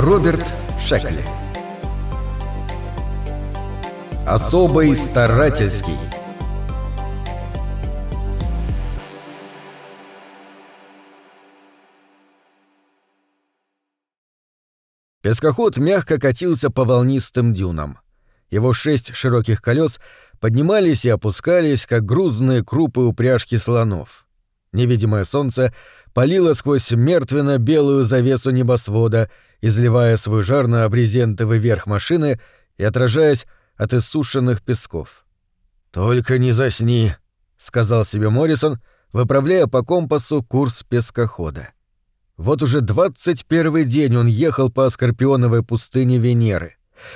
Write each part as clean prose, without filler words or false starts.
Роберт Шекли. Особый старательский. Пескоход мягко катился по волнистым дюнам. Его 6 широких колес поднимались и опускались, как грузные крупы упряжки слонов. Невидимое солнце палило сквозь мертвенно-белую завесу небосвода, изливая свой жар на брезентовый верх машины и отражаясь от иссушенных песков. «Только не засни», — сказал себе Моррисон, выправляя по компасу курс пескохода. Вот уже 21-й день он ехал по Скорпионовой пустыне Венеры.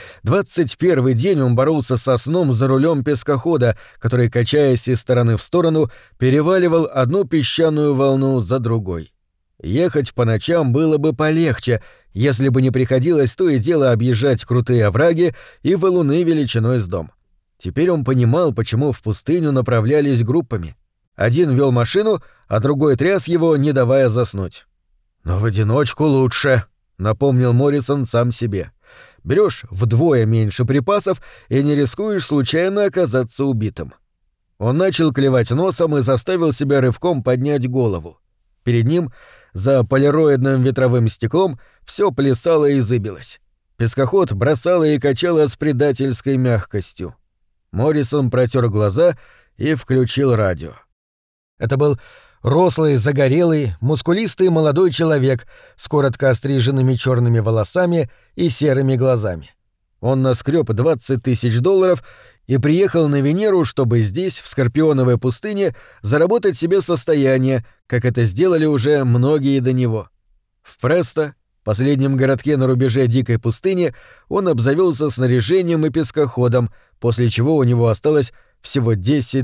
21-й день он боролся со сном за рулем пескохода, который, качаясь из стороны в сторону, переваливал одну песчаную волну за другой. Ехать по ночам было бы полегче, если бы не приходилось то и дело объезжать крутые овраги и валуны величиной с дом. Теперь он понимал, почему в пустыню направлялись группами. Один вел машину, а другой тряс его, не давая заснуть. «Но в одиночку лучше», — напомнил Моррисон сам себе. «Берешь вдвое меньше припасов и не рискуешь случайно оказаться убитым». Он начал клевать носом и заставил себя рывком поднять голову. Перед ним, за полироидным ветровым стеклом, все плясало и зыбилось. Пескоход бросало и качало с предательской мягкостью. Моррисон протер глаза и включил радио. Это был рослый, загорелый, мускулистый молодой человек с коротко остриженными черными волосами и серыми глазами. Он наскреб $20 тысяч и приехал на Венеру, чтобы здесь, в Скорпионовой пустыне, заработать себе состояние, как это сделали уже многие до него. В Престо, последнем городке на рубеже дикой пустыни, он обзавелся снаряжением и пескоходом, после чего у него осталось всего $10.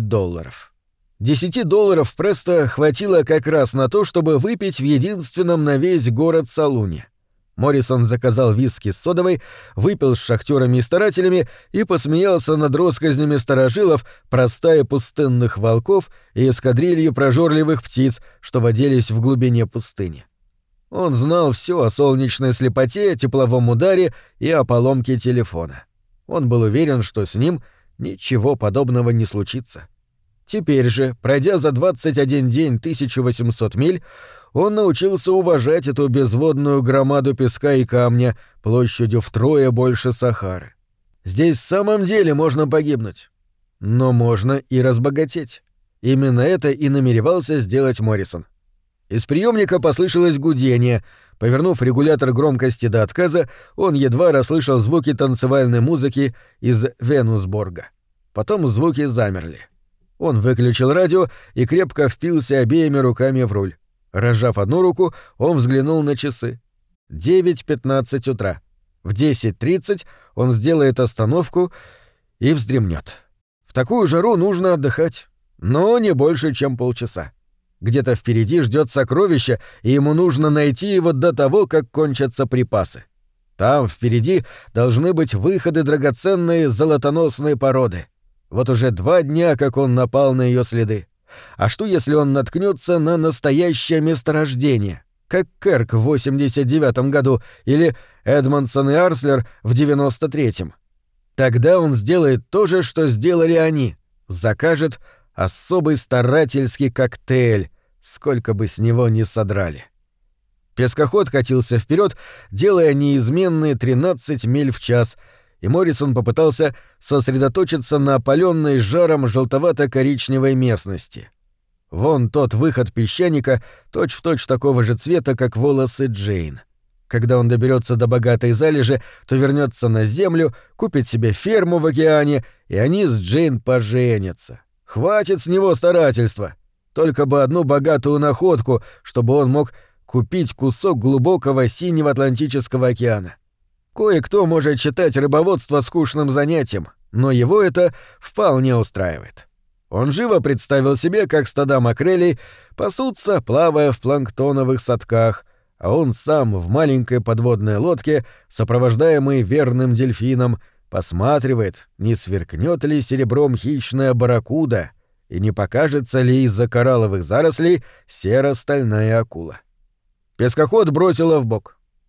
$10 в Престо хватило как раз на то, чтобы выпить в единственном на весь город салуне. Моррисон заказал виски с содовой, выпил с шахтёрами и старателями и посмеялся над россказнями старожилов про стаи пустынных волков и эскадрилью прожорливых птиц, что водились в глубине пустыни. Он знал всё о солнечной слепоте, тепловом ударе и о поломке телефона. Он был уверен, что с ним ничего подобного не случится. Теперь же, пройдя за 21 день 1800 миль, он научился уважать эту безводную громаду песка и камня площадью втрое больше Сахары. Здесь в самом деле можно погибнуть. Но можно и разбогатеть. Именно это и намеревался сделать Моррисон. Из приемника послышалось гудение. Повернув регулятор громкости до отказа, он едва расслышал звуки танцевальной музыки из Венусборга. Потом звуки замерли. Он выключил радио и крепко впился обеими руками в руль. Разжав одну руку, он взглянул на часы. 9:15 утра. В 10:30 он сделает остановку и вздремнет. В такую жару нужно отдыхать, но не больше, чем полчаса. Где-то впереди ждет сокровище, и ему нужно найти его до того, как кончатся припасы. Там впереди должны быть выходы драгоценной золотоносной породы. Вот уже 2 дня, как он напал на ее следы. А что, если он наткнется на настоящее месторождение, как Керк в 89 году или Эдмонсон и Арслер в 93-м? Тогда он сделает то же, что сделали они. Закажет особый старательский коктейль, сколько бы с него ни содрали. Пескоход катился вперед, делая неизменные 13 миль в час, и Моррисон попытался сосредоточиться на опалённой жаром желтовато-коричневой местности. Вон тот выход песчаника точь-в-точь такого же цвета, как волосы Джейн. Когда он доберется до богатой залежи, то вернется на землю, купит себе ферму в океане, и они с Джейн поженятся. Хватит с него старательства. Только бы одну богатую находку, чтобы он мог купить кусок глубокого синего Атлантического океана. Кое-кто может считать рыбоводство скучным занятием, но его это вполне устраивает. Он живо представил себе, как стада макрелей пасутся, плавая в планктоновых садках, а он сам в маленькой подводной лодке, сопровождаемый верным дельфином, посматривает, не сверкнет ли серебром хищная барракуда и не покажется ли из-за коралловых зарослей серо-стальная акула. Пескоход бросило вбок.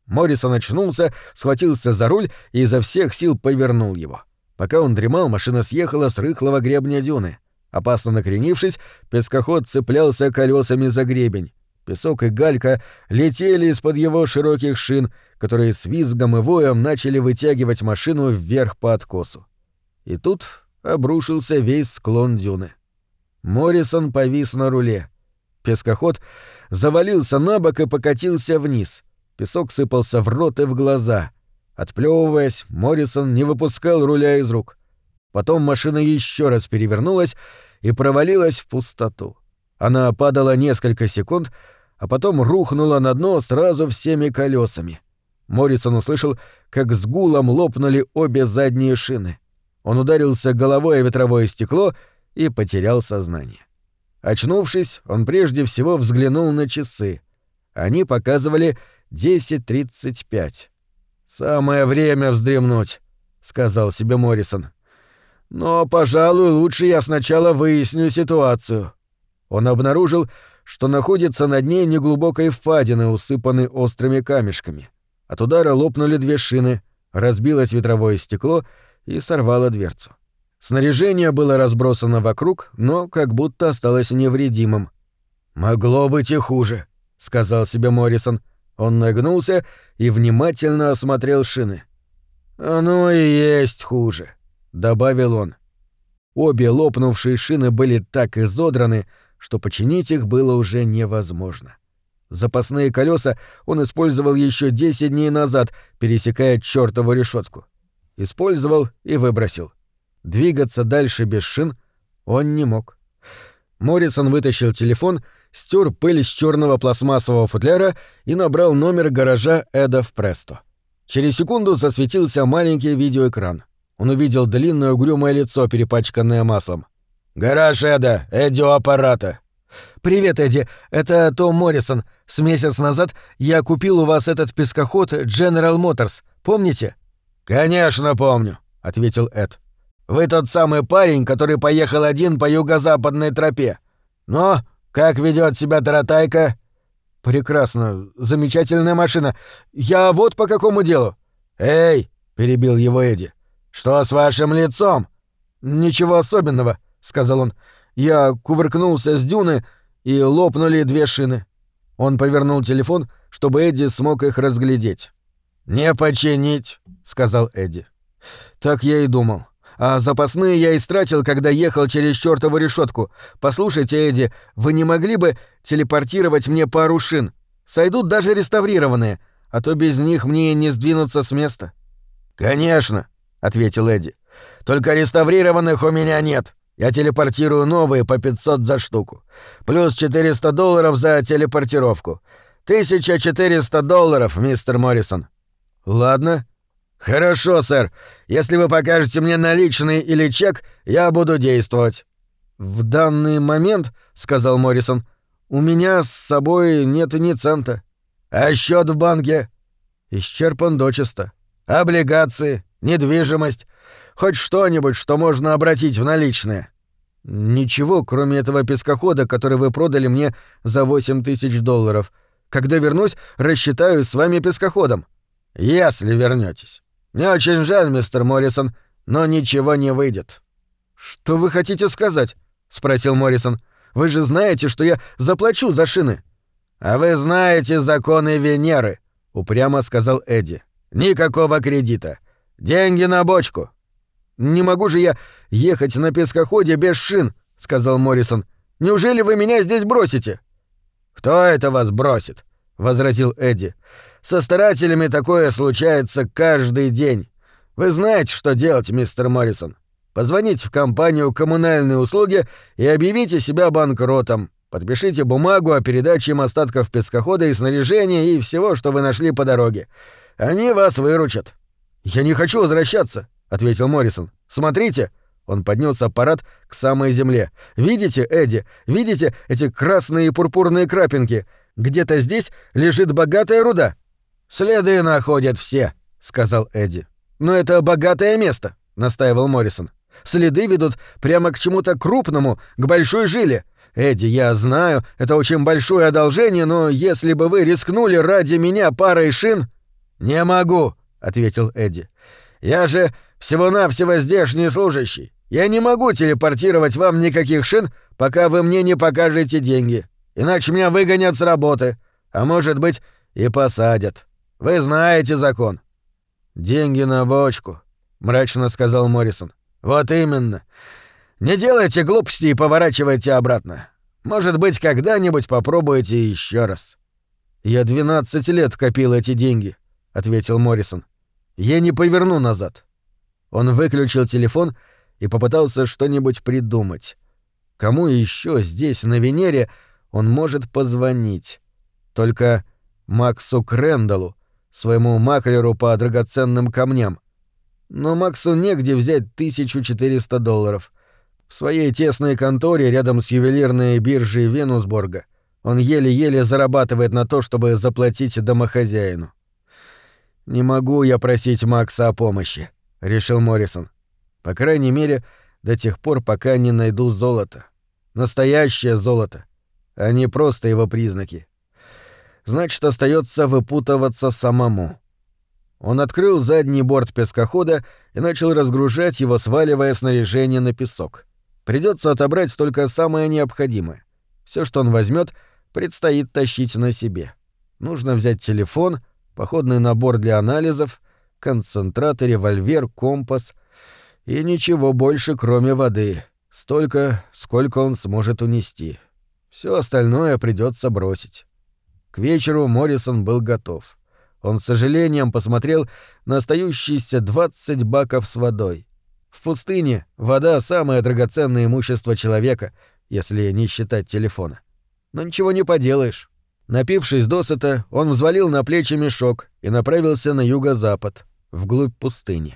Моррисон очнулся, схватился за руль и изо всех сил повернул его. Пока он дремал, машина съехала с рыхлого гребня дюны. Опасно накренившись, пескоход цеплялся колесами за гребень. Песок и галька летели из-под его широких шин, которые с визгом и воем начали вытягивать машину вверх по откосу. И тут обрушился весь склон дюны. Моррисон повис на руле. Пескоход завалился на бок и покатился вниз. Песок сыпался в рот и в глаза. Отплёвываясь, Моррисон не выпускал руля из рук. Потом машина еще раз перевернулась и провалилась в пустоту. Она падала несколько секунд, а потом рухнула на дно сразу всеми колесами. Моррисон услышал, как с гулом лопнули обе задние шины. Он ударился головой о ветровое стекло и потерял сознание. Очнувшись, он прежде всего взглянул на часы. Они показывали 10:35. «Самое время вздремнуть», — сказал себе Моррисон. «Но, пожалуй, лучше я сначала выясню ситуацию». Он обнаружил, что находится на дне неглубокой впадины, усыпанной острыми камешками. От удара лопнули 2 шины, разбилось ветровое стекло и сорвало дверцу. Снаряжение было разбросано вокруг, но как будто осталось невредимым. «Могло быть и хуже», — сказал себе Моррисон. Он нагнулся и внимательно осмотрел шины. «Оно и есть хуже», — добавил он. Обе лопнувшие шины были так изодраны, что починить их было уже невозможно. Запасные колеса он использовал еще 10 дней назад, пересекая чёртову решетку. Использовал и выбросил. Двигаться дальше без шин он не мог. Моррисон вытащил телефон, стер пыль с черного пластмассового футляра и набрал номер гаража Эда в Престо. Через секунду засветился маленький видеоэкран. Он увидел длинное угрюмое лицо, перепачканное маслом. «Гараж Эда, Эдди у аппарата». «Привет, Эдди, это Том Моррисон. С месяц назад я купил у вас этот пескоход General Motors. Помните?» «Конечно помню», — ответил Эд. «Вы тот самый парень, который поехал один по юго-западной тропе. Но как ведет себя таратайка?» «Прекрасно. Замечательная машина. Я вот по какому делу». «Эй!» — перебил его Эдди. «Что с вашим лицом?» «Ничего особенного», — сказал он. «Я кувыркнулся с дюны, и лопнули 2 шины». Он повернул телефон, чтобы Эдди смог их разглядеть. «Не починить», — сказал Эдди. «Так я и думал. А запасные я истратил, когда ехал через чёртову решетку. Послушайте, Эдди, вы не могли бы телепортировать мне пару шин? Сойдут даже реставрированные, а то без них мне и не сдвинуться с места». «Конечно», — ответил Эдди. «Только реставрированных у меня нет. Я телепортирую новые по 500 за штуку. Плюс $400 за телепортировку. $1400, мистер Моррисон». «Ладно». «Хорошо, сэр. Если вы покажете мне наличные или чек, я буду действовать». «В данный момент, — сказал Моррисон, — у меня с собой нет ни цента». «А счет в банке?» «Исчерпан дочисто». «Облигации, недвижимость, хоть что-нибудь, что можно обратить в наличные?» «Ничего, кроме этого пескохода, который вы продали мне за $8000. Когда вернусь, рассчитаюсь с вами пескоходом». «Если вернётесь. Мне очень жаль, мистер Моррисон, но ничего не выйдет». «Что вы хотите сказать?» — спросил Моррисон. «Вы же знаете, что я заплачу за шины». «А вы знаете законы Венеры», — упрямо сказал Эдди. «Никакого кредита. Деньги на бочку». «Не могу же я ехать на пескоходе без шин», — сказал Моррисон. «Неужели вы меня здесь бросите?» «Кто это вас бросит?» — возразил Эдди. «Со старателями такое случается каждый день. Вы знаете, что делать, мистер Моррисон. Позвоните в компанию «Коммунальные услуги» и объявите себя банкротом. Подпишите бумагу о передаче им остатков пескохода и снаряжения и всего, что вы нашли по дороге. Они вас выручат». «Я не хочу возвращаться», — ответил Моррисон. «Смотрите!» — он поднёс аппарат к самой земле. «Видите, Эдди? Видите эти красные и пурпурные крапинки? Где-то здесь лежит богатая руда». «Следы находят все», — сказал Эдди. «Но это богатое место», — настаивал Моррисон. «Следы ведут прямо к чему-то крупному, к большой жиле. Эдди, я знаю, это очень большое одолжение, но если бы вы рискнули ради меня парой шин...» «Не могу», — ответил Эдди. «Я же всего-навсего здешний служащий. Я не могу телепортировать вам никаких шин, пока вы мне не покажете деньги. Иначе меня выгонят с работы, а может быть, и посадят. Вы знаете закон». «Деньги на бочку», — мрачно сказал Моррисон. «Вот именно. Не делайте глупости и поворачивайте обратно. Может быть, когда-нибудь попробуете еще раз». «Я 12 лет копил эти деньги», — ответил Моррисон. «Я не поверну назад». Он выключил телефон и попытался что-нибудь придумать. Кому еще здесь, на Венере, он может позвонить? Только Максу Крэндаллу, своему маклеру по драгоценным камням. Но Максу негде взять $1400. В своей тесной конторе рядом с ювелирной биржей Венусборга он еле-еле зарабатывает на то, чтобы заплатить домохозяину. «Не могу я просить Макса о помощи», — решил Моррисон. «По крайней мере, до тех пор, пока не найду золото. Настоящее золото, а не просто его признаки. Значит, остается выпутываться самому». Он открыл задний борт пескохода и начал разгружать его, сваливая снаряжение на песок. Придется отобрать только самое необходимое. Все, что он возьмет, предстоит тащить на себе. Нужно взять телефон, походный набор для анализов, концентрат, револьвер, компас и ничего больше, кроме воды. Столько, сколько он сможет унести. Все остальное придется бросить. К вечеру Моррисон был готов. Он с сожалением посмотрел на остающиеся 20 баков с водой. В пустыне вода — самое драгоценное имущество человека, если не считать телефона. Но ничего не поделаешь. Напившись досыта, он взвалил на плечи мешок и направился на юго-запад, вглубь пустыни.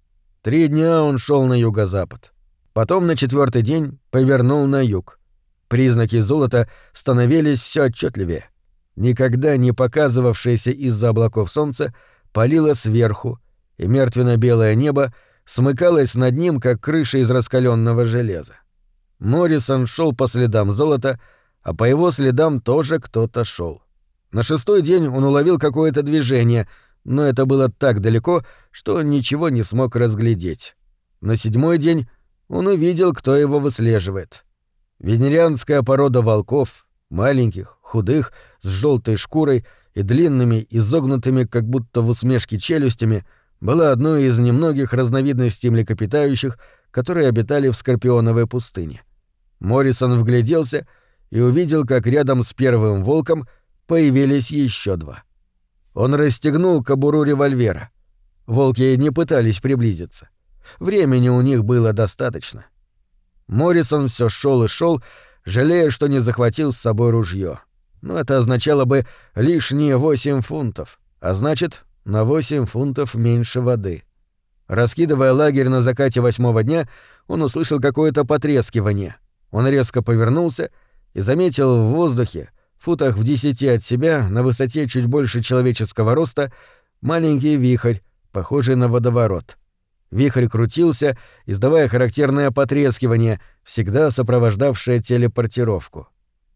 3 дня он шел на юго-запад. Потом на 4-й день повернул на юг. Признаки золота становились все отчетливее. Никогда не показывавшееся из-за облаков солнце палило сверху, и мертвенно-белое небо смыкалось над ним, как крыша из раскаленного железа. Моррисон шел по следам золота, а по его следам тоже кто-то шел. На 6-й день он уловил какое-то движение, но это было так далеко, что он ничего не смог разглядеть. На 7-й день он увидел, кто его выслеживает. Венерианская порода волков, маленьких, худых, с желтой шкурой и длинными, изогнутыми, как будто в усмешке челюстями, была одной из немногих разновидностей млекопитающих, которые обитали в Скорпионовой пустыне. Моррисон вгляделся и увидел, как рядом с первым волком появились еще 2. Он расстегнул кобуру револьвера. Волки не пытались приблизиться. Времени у них было достаточно. Моррисон все шел и шел, жалея, что не захватил с собой ружье. Но это означало бы лишние 8 фунтов, а значит, на 8 фунтов меньше воды. Раскидывая лагерь на закате 8-го дня, он услышал какое-то потрескивание. Он резко повернулся и заметил в воздухе, футах в 10 от себя, на высоте чуть больше человеческого роста, маленький вихрь, похожий на водоворот. Вихрь крутился, издавая характерное потрескивание, всегда сопровождавшее телепортировку.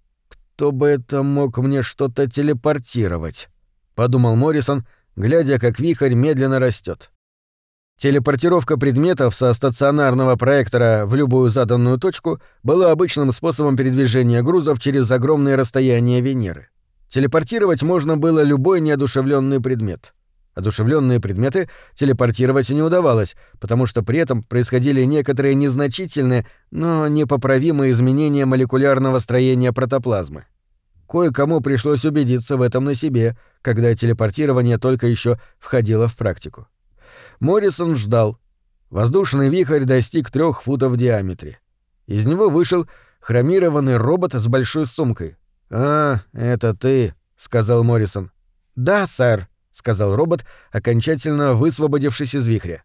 «Кто бы это мог мне что-то телепортировать?» — подумал Моррисон, глядя, как вихрь медленно растет. Телепортировка предметов со стационарного проектора в любую заданную точку была обычным способом передвижения грузов через огромные расстояния Венеры. Телепортировать можно было любой неодушевленный предмет. Одушевленные предметы телепортировать не удавалось, потому что при этом происходили некоторые незначительные, но непоправимые изменения молекулярного строения протоплазмы. Кое-кому пришлось убедиться в этом на себе, когда телепортирование только еще входило в практику. Моррисон ждал. Воздушный вихрь достиг 3 футов в диаметре. Из него вышел хромированный робот с большой сумкой. «А, это ты», — сказал Моррисон. «Да, сэр», — сказал робот, окончательно высвободившись из вихря.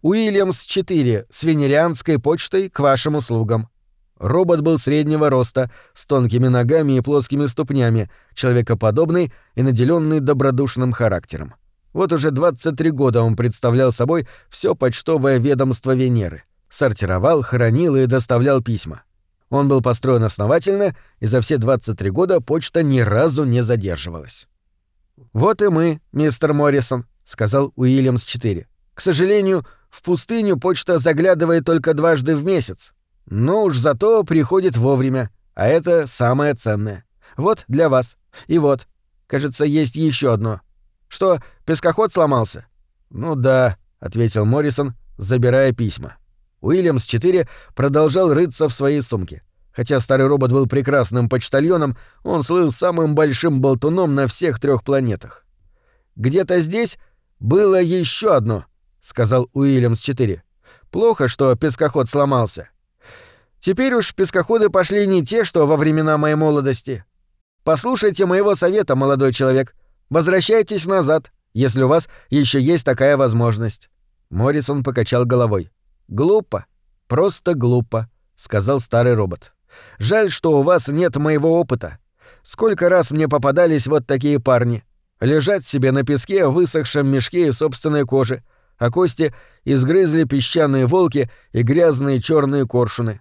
«Уильямс-4 с венерианской почтой к вашим услугам». Робот был среднего роста, с тонкими ногами и плоскими ступнями, человекоподобный и наделенный добродушным характером. Вот уже 23 года он представлял собой все почтовое ведомство Венеры. Сортировал, хранил и доставлял письма. Он был построен основательно, и за все 23 года почта ни разу не задерживалась. «Вот и мы, мистер Моррисон», — сказал Уильямс-4. «К сожалению, в пустыню почта заглядывает только дважды в месяц. Но уж зато приходит вовремя, а это самое ценное. Вот для вас. И вот. Кажется, есть еще одно. Что, пескоход сломался?» «Ну да», — ответил Моррисон, забирая письма. Уильямс-4 продолжал рыться в своей сумке. Хотя старый робот был прекрасным почтальоном, он слыл самым большим болтуном на всех 3 планетах. «Где-то здесь было еще одно», — сказал Уильямс-4. «Плохо, что пескоход сломался. Теперь уж пескоходы пошли не те, что во времена моей молодости. Послушайте моего совета, молодой человек. Возвращайтесь назад, если у вас еще есть такая возможность». Моррисон покачал головой. «Глупо. Просто глупо», — сказал старый робот. «Жаль, что у вас нет моего опыта. Сколько раз мне попадались вот такие парни. Лежат себе на песке в высохшем мешке из собственной кожи, а кости изгрызли песчаные волки и грязные черные коршуны.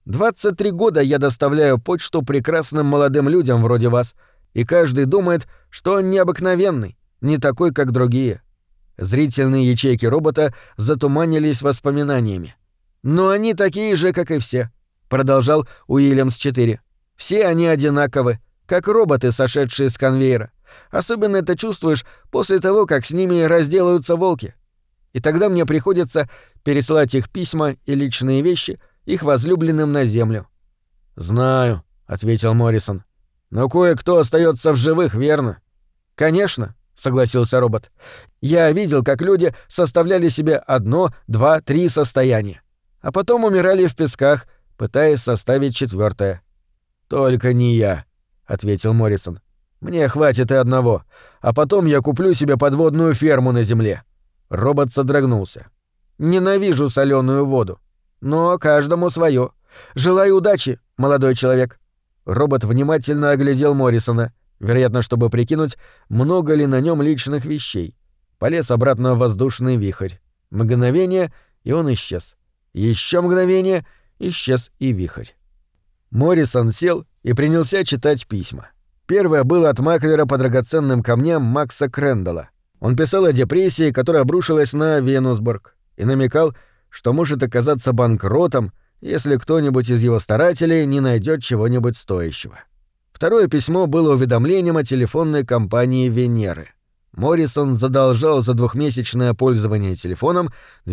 23 года я доставляю почту прекрасным молодым людям вроде вас, и каждый думает, что он необыкновенный, не такой, как другие». Зрительные ячейки робота затуманились воспоминаниями. «Но они такие же, как и все», — продолжал Уильямс-4. «Все они одинаковы, как роботы, сошедшие с конвейера. Особенно это чувствуешь после того, как с ними разделаются волки. И тогда мне приходится пересылать их письма и личные вещи их возлюбленным на землю». «Знаю», — ответил Моррисон. «Но кое-кто остается в живых, верно?» «Конечно», — согласился робот. «Я видел, как люди составляли себе 1, 2, 3 состояния, а потом умирали в песках, пытаясь составить 4. «Только не я», — ответил Моррисон. «Мне хватит и одного, а потом я куплю себе подводную ферму на земле». Робот содрогнулся. «Ненавижу соленую воду. Но каждому свое. Желаю удачи, молодой человек». Робот внимательно оглядел Моррисона, вероятно, чтобы прикинуть, много ли на нем личных вещей. Полез обратно в воздушный вихрь. Мгновение, и он исчез. Еще мгновение, исчез и вихрь. Моррисон сел и принялся читать письма. Первое было от маклера по драгоценным камням Макса Крэндалла. Он писал о депрессии, которая обрушилась на Венусбург, и намекал, что может оказаться банкротом, если кто-нибудь из его старателей не найдет чего-нибудь стоящего. Второе письмо было уведомлением о телефонной компании Венеры. Моррисон задолжал за 2-месячное пользование телефоном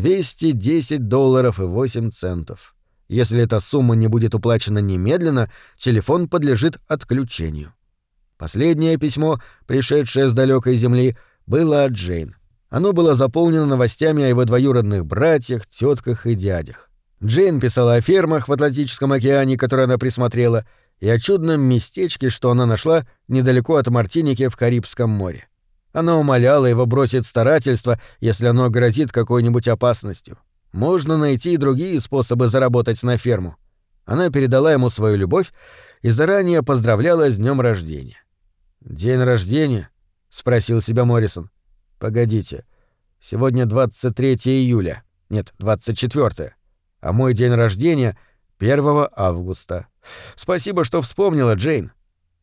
$210.08. Если эта сумма не будет уплачена немедленно, телефон подлежит отключению. Последнее письмо, пришедшее с далекой земли, было от Джейн. Оно было заполнено новостями о его двоюродных братьях, тетках и дядях. Джейн писала о фермах в Атлантическом океане, которые она присмотрела, и о чудном местечке, что она нашла недалеко от Мартиники в Карибском море. Она умоляла его бросить старательство, если оно грозит какой-нибудь опасностью. Можно найти и другие способы заработать на ферму. Она передала ему свою любовь и заранее поздравляла с днем рождения. «День рождения?» — спросил себя Моррисон. «Погодите, сегодня 23 июля. Нет, 24. А мой день рождения — 1 августа. Спасибо, что вспомнила, Джейн».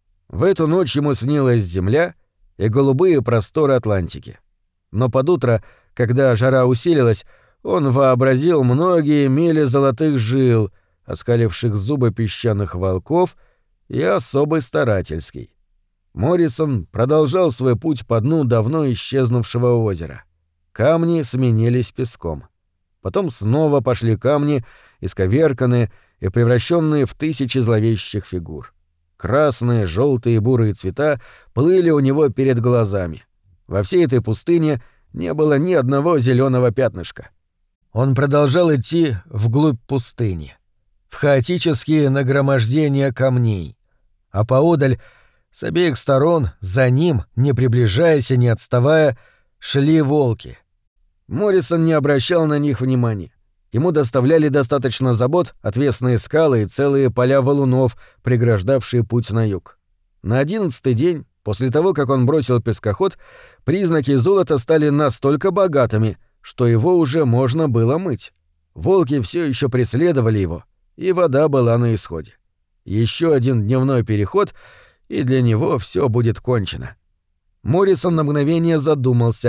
В эту ночь ему снилась земля и голубые просторы Атлантики. Но под утро, когда жара усилилась, он вообразил многие мили золотых жил, оскаливших зубы песчаных волков, и особый старательский. Моррисон продолжал свой путь по дну давно исчезнувшего озера. Камни сменились песком. Потом снова пошли камни, исковерканные и превращенные в тысячи зловещих фигур. Красные, желтые и бурые цвета плыли у него перед глазами. Во всей этой пустыне не было ни одного зеленого пятнышка. Он продолжал идти вглубь пустыни, в хаотические нагромождения камней, а поодаль, с обеих сторон, за ним, не приближаясь и не отставая, шли волки. Моррисон не обращал на них внимания. Ему доставляли достаточно забот отвесные скалы и целые поля валунов, преграждавшие путь на юг. На 11-й день, после того, как он бросил пескоход, признаки золота стали настолько богатыми, что его уже можно было мыть. Волки все еще преследовали его, и вода была на исходе. Еще один дневной переход, и для него все будет кончено. Моррисон на мгновение задумался,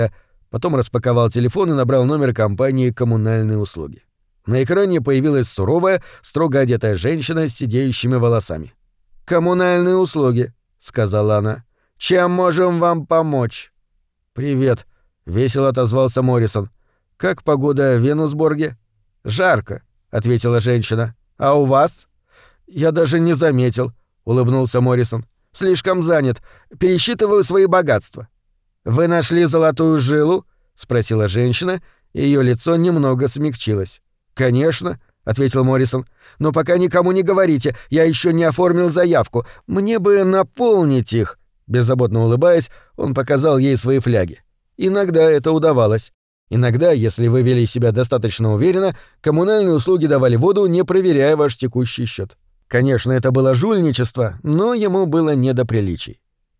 Потом распаковал телефон и набрал номер компании «Коммунальные услуги». На экране появилась суровая, строго одетая женщина с сидеющими волосами. «Коммунальные услуги», — сказала она. «Чем можем вам помочь?» «Привет», — весело отозвался Моррисон. «Как погода в Венусборге?» «Жарко», — ответила женщина. «А у вас?» «Я даже не заметил», — улыбнулся Моррисон. «Слишком занят. Пересчитываю свои богатства». «Вы нашли золотую жилу?» — спросила женщина, и её лицо немного смягчилось. «Конечно», — ответил Моррисон. «Но пока никому не говорите, я ещё не оформил заявку. Мне бы наполнить их». Беззаботно улыбаясь, он показал ей свои фляги. Иногда это удавалось. Иногда, если вы вели себя достаточно уверенно, коммунальные услуги давали воду, не проверяя ваш текущий счёт. Конечно, это было жульничество, но ему было не до приличий.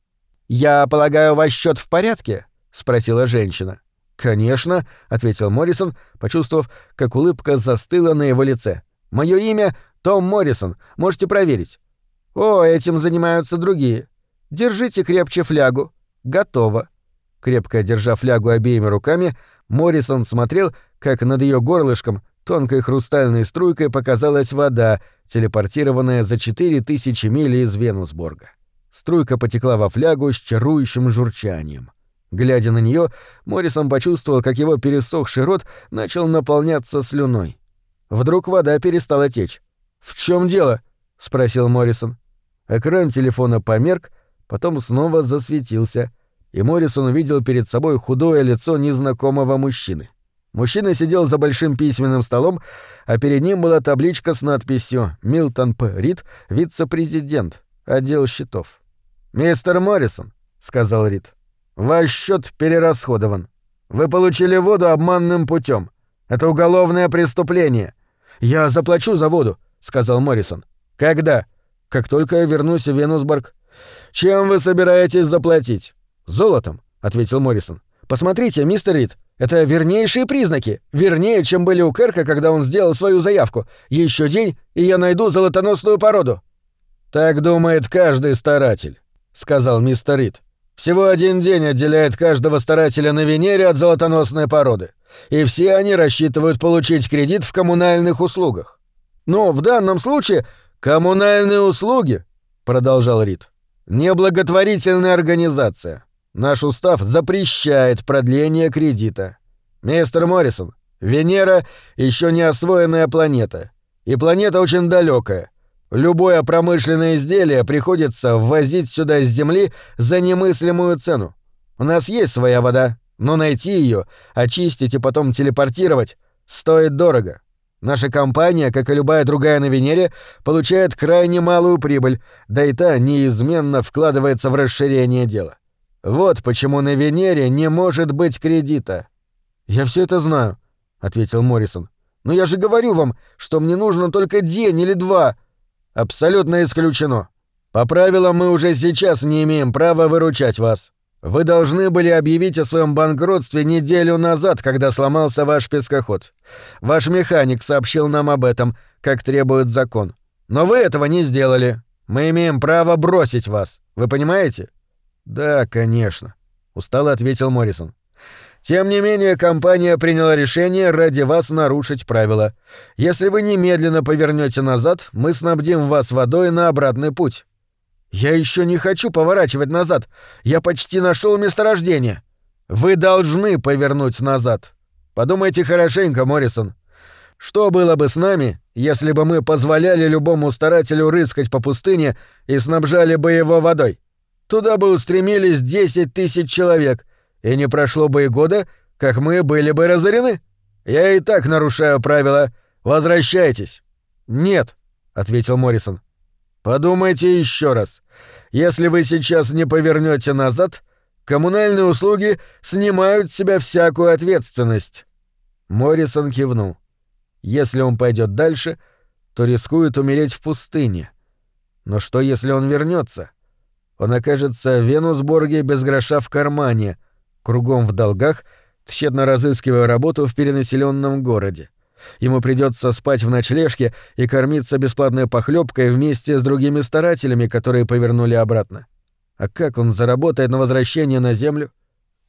«Я полагаю, ваш счёт в порядке?» — спросила женщина. «Конечно», — ответил Моррисон, почувствовав, как улыбка застыла на его лице. «Моё имя Том Моррисон, можете проверить». «О, этим занимаются другие. Держите крепче флягу. Готово». Крепко держа флягу обеими руками, Моррисон смотрел, как над её горлышком тонкой хрустальной струйкой показалась вода, телепортированная за 4000 миль из Венусборга. Струйка потекла во флягу с чарующим журчанием. Глядя на неё, Моррисон почувствовал, как его пересохший рот начал наполняться слюной. Вдруг вода перестала течь. «В чём дело?» — спросил Моррисон. Экран телефона померк, потом снова засветился, и Моррисон увидел перед собой худое лицо незнакомого мужчины. Мужчина сидел за большим письменным столом, а перед ним была табличка с надписью «Милтон П. Рид, вице-президент, отдел счетов». «Мистер Моррисон», — сказал Рид, — «ваш счёт перерасходован. Вы получили воду обманным путём. Это уголовное преступление». «Я заплачу за воду», — сказал Моррисон. «Когда?» «Как только я вернусь в Венусборг». «Чем вы собираетесь заплатить?» «Золотом», — ответил Моррисон. «Посмотрите, мистер Рид, это вернейшие признаки. Вернее, чем были у Кэрка, когда он сделал свою заявку. Ещё день, и я найду золотоносную породу». «Так думает каждый старатель», — сказал мистер Рид. «Всего один день отделяет каждого старателя на Венере от золотоносной породы, и все они рассчитывают получить кредит в коммунальных услугах». «Но в данном случае коммунальные услуги», — продолжал Рид, — «неблаготворительная организация. Наш устав запрещает продление кредита. Мистер Моррисон, Венера — ещё не освоенная планета, и планета очень далёкая. Любое промышленное изделие приходится ввозить сюда с Земли за немыслимую цену. У нас есть своя вода, но найти её, очистить и потом телепортировать стоит дорого. Наша компания, как и любая другая на Венере, получает крайне малую прибыль, да и та неизменно вкладывается в расширение дела. Вот почему на Венере не может быть кредита». «Я всё это знаю», — ответил Моррисон. «Но я же говорю вам, что мне нужно только день или два». «Абсолютно исключено. По правилам мы уже сейчас не имеем права выручать вас. Вы должны были объявить о своем банкротстве неделю назад, когда сломался ваш пескоход. Ваш механик сообщил нам об этом, как требует закон. Но вы этого не сделали. Мы имеем право бросить вас. Вы понимаете?» «Да, конечно», — устало ответил Моррисон. «Тем не менее, компания приняла решение ради вас нарушить правила. Если вы немедленно повернёте назад, мы снабдим вас водой на обратный путь». «Я ещё не хочу поворачивать назад. Я почти нашёл месторождение». «Вы должны повернуть назад. Подумайте хорошенько, Моррисон. Что было бы с нами, если бы мы позволяли любому старателю рыскать по пустыне и снабжали бы его водой? Туда бы устремились 10 000 человек, и не прошло бы и года, как мы были бы разорены. Я и так нарушаю правила. Возвращайтесь». «Нет», — ответил Моррисон. «Подумайте ещё раз. Если вы сейчас не повернёте назад, коммунальные услуги снимают с себя всякую ответственность». Моррисон кивнул. Если он пойдёт дальше, то рискует умереть в пустыне. Но что, если он вернётся? Он окажется в Венусборге без гроша в кармане, кругом в долгах, тщетно разыскивая работу в перенаселенном городе. Ему придется спать в ночлежке и кормиться бесплатной похлебкой вместе с другими старателями, которые повернули обратно. А как он заработает на возвращение на Землю?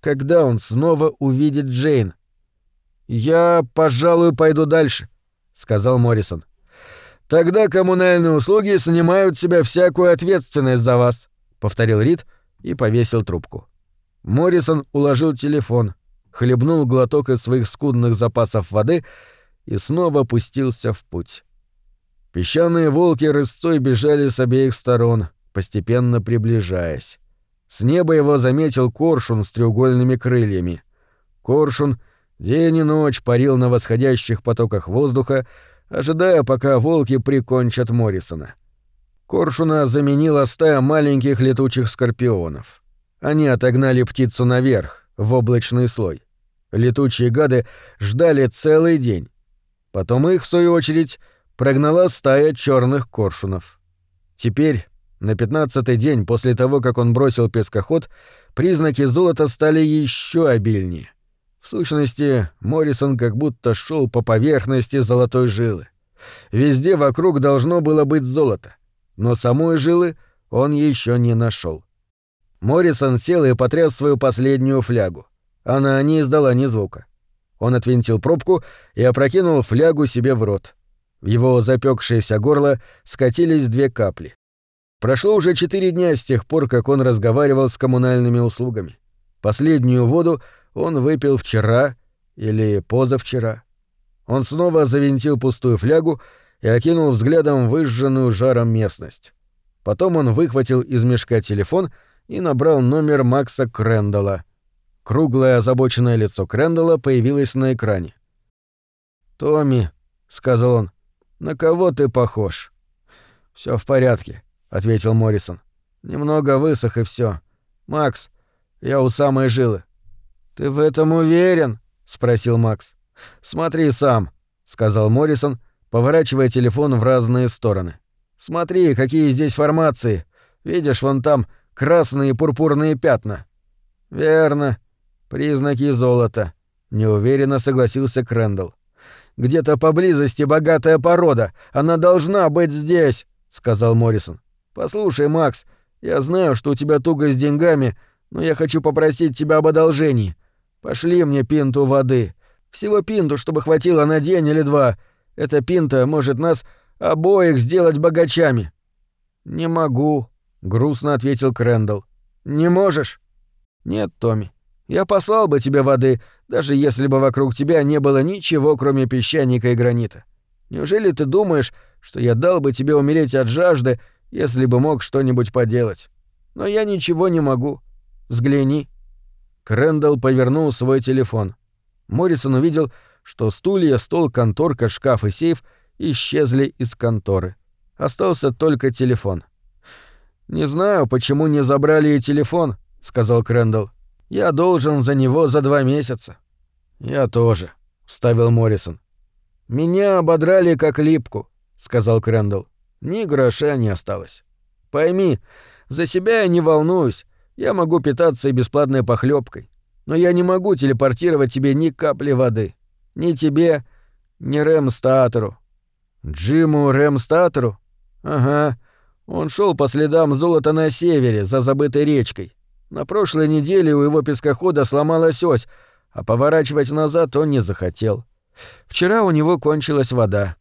Когда он снова увидит Джейн? «Я, пожалуй, пойду дальше», — сказал Моррисон. «Тогда коммунальные услуги снимают с себя всякую ответственность за вас», — повторил Рид и повесил трубку. Моррисон уложил телефон, хлебнул глоток из своих скудных запасов воды и снова пустился в путь. Песчаные волки рысцой бежали с обеих сторон, постепенно приближаясь. С неба его заметил коршун с треугольными крыльями. Коршун день и ночь парил на восходящих потоках воздуха, ожидая, пока волки прикончат Моррисона. Коршуна заменила стая маленьких летучих скорпионов. Они отогнали птицу наверх, в облачный слой. Летучие гады ждали целый день. Потом их, в свою очередь, прогнала стая черных коршунов. Теперь, на 15-й день после того, как он бросил пескоход, признаки золота стали еще обильнее. В сущности, Моррисон как будто шел по поверхности золотой жилы. Везде вокруг должно было быть золото, но самой жилы он еще не нашел. Моррисон сел и потряс свою последнюю флягу. Она не издала ни звука. Он отвинтил пробку и опрокинул флягу себе в рот. В его запекшееся горло скатились 2 капли. Прошло уже 4 дня с тех пор, как он разговаривал с коммунальными услугами. Последнюю воду он выпил вчера или позавчера. Он снова завинтил пустую флягу и окинул взглядом выжженную жаром местность. Потом он выхватил из мешка телефон и набрал номер Макса Крэндалла. Круглое озабоченное лицо Крэндалла появилось на экране. «Томми», — сказал он, — «на кого ты похож?» «Всё в порядке», — ответил Моррисон. «Немного высох и всё. Макс, я у самой жилы». «Ты в этом уверен?» — спросил Макс. «Смотри сам», — сказал Моррисон, поворачивая телефон в разные стороны. «Смотри, какие здесь формации. Видишь, вон там красные и пурпурные пятна». «Верно. Признаки золота», — неуверенно согласился Крэндалл. «Где-то поблизости богатая порода. Она должна быть здесь», — сказал Моррисон. «Послушай, Макс, я знаю, что у тебя туго с деньгами, но я хочу попросить тебя об одолжении. Пошли мне пинту воды. Всего пинту, чтобы хватило на день или 2. Эта пинта может нас обоих сделать богачами». «Не могу», — грустно ответил Крэндалл. «Не можешь?» «Нет, Томми. Я послал бы тебе воды, даже если бы вокруг тебя не было ничего, кроме песчаника и гранита. Неужели ты думаешь, что я дал бы тебе умереть от жажды, если бы мог что-нибудь поделать? Но я ничего не могу. Взгляни». Крэндалл повернул свой телефон. Моррисон увидел, что стулья, стол, конторка, шкаф и сейф исчезли из конторы. Остался только телефон. «Не знаю, почему не забрали и телефон», — сказал Крэндалл. «Я должен за него за 2 месяца». «Я тоже», — вставил Моррисон. «Меня ободрали как липку», — сказал Крэндалл. «Ни гроша не осталось. Пойми, за себя я не волнуюсь. Я могу питаться и бесплатной похлебкой, но я не могу телепортировать тебе ни капли воды. Ни тебе, ни Рэмстатору». «Джиму Рэмстатору?» «Ага. Он шел по следам золота на севере, за забытой речкой. На прошлой неделе у его пескохода сломалась ось, а поворачивать назад он не захотел. Вчера у него кончилась вода».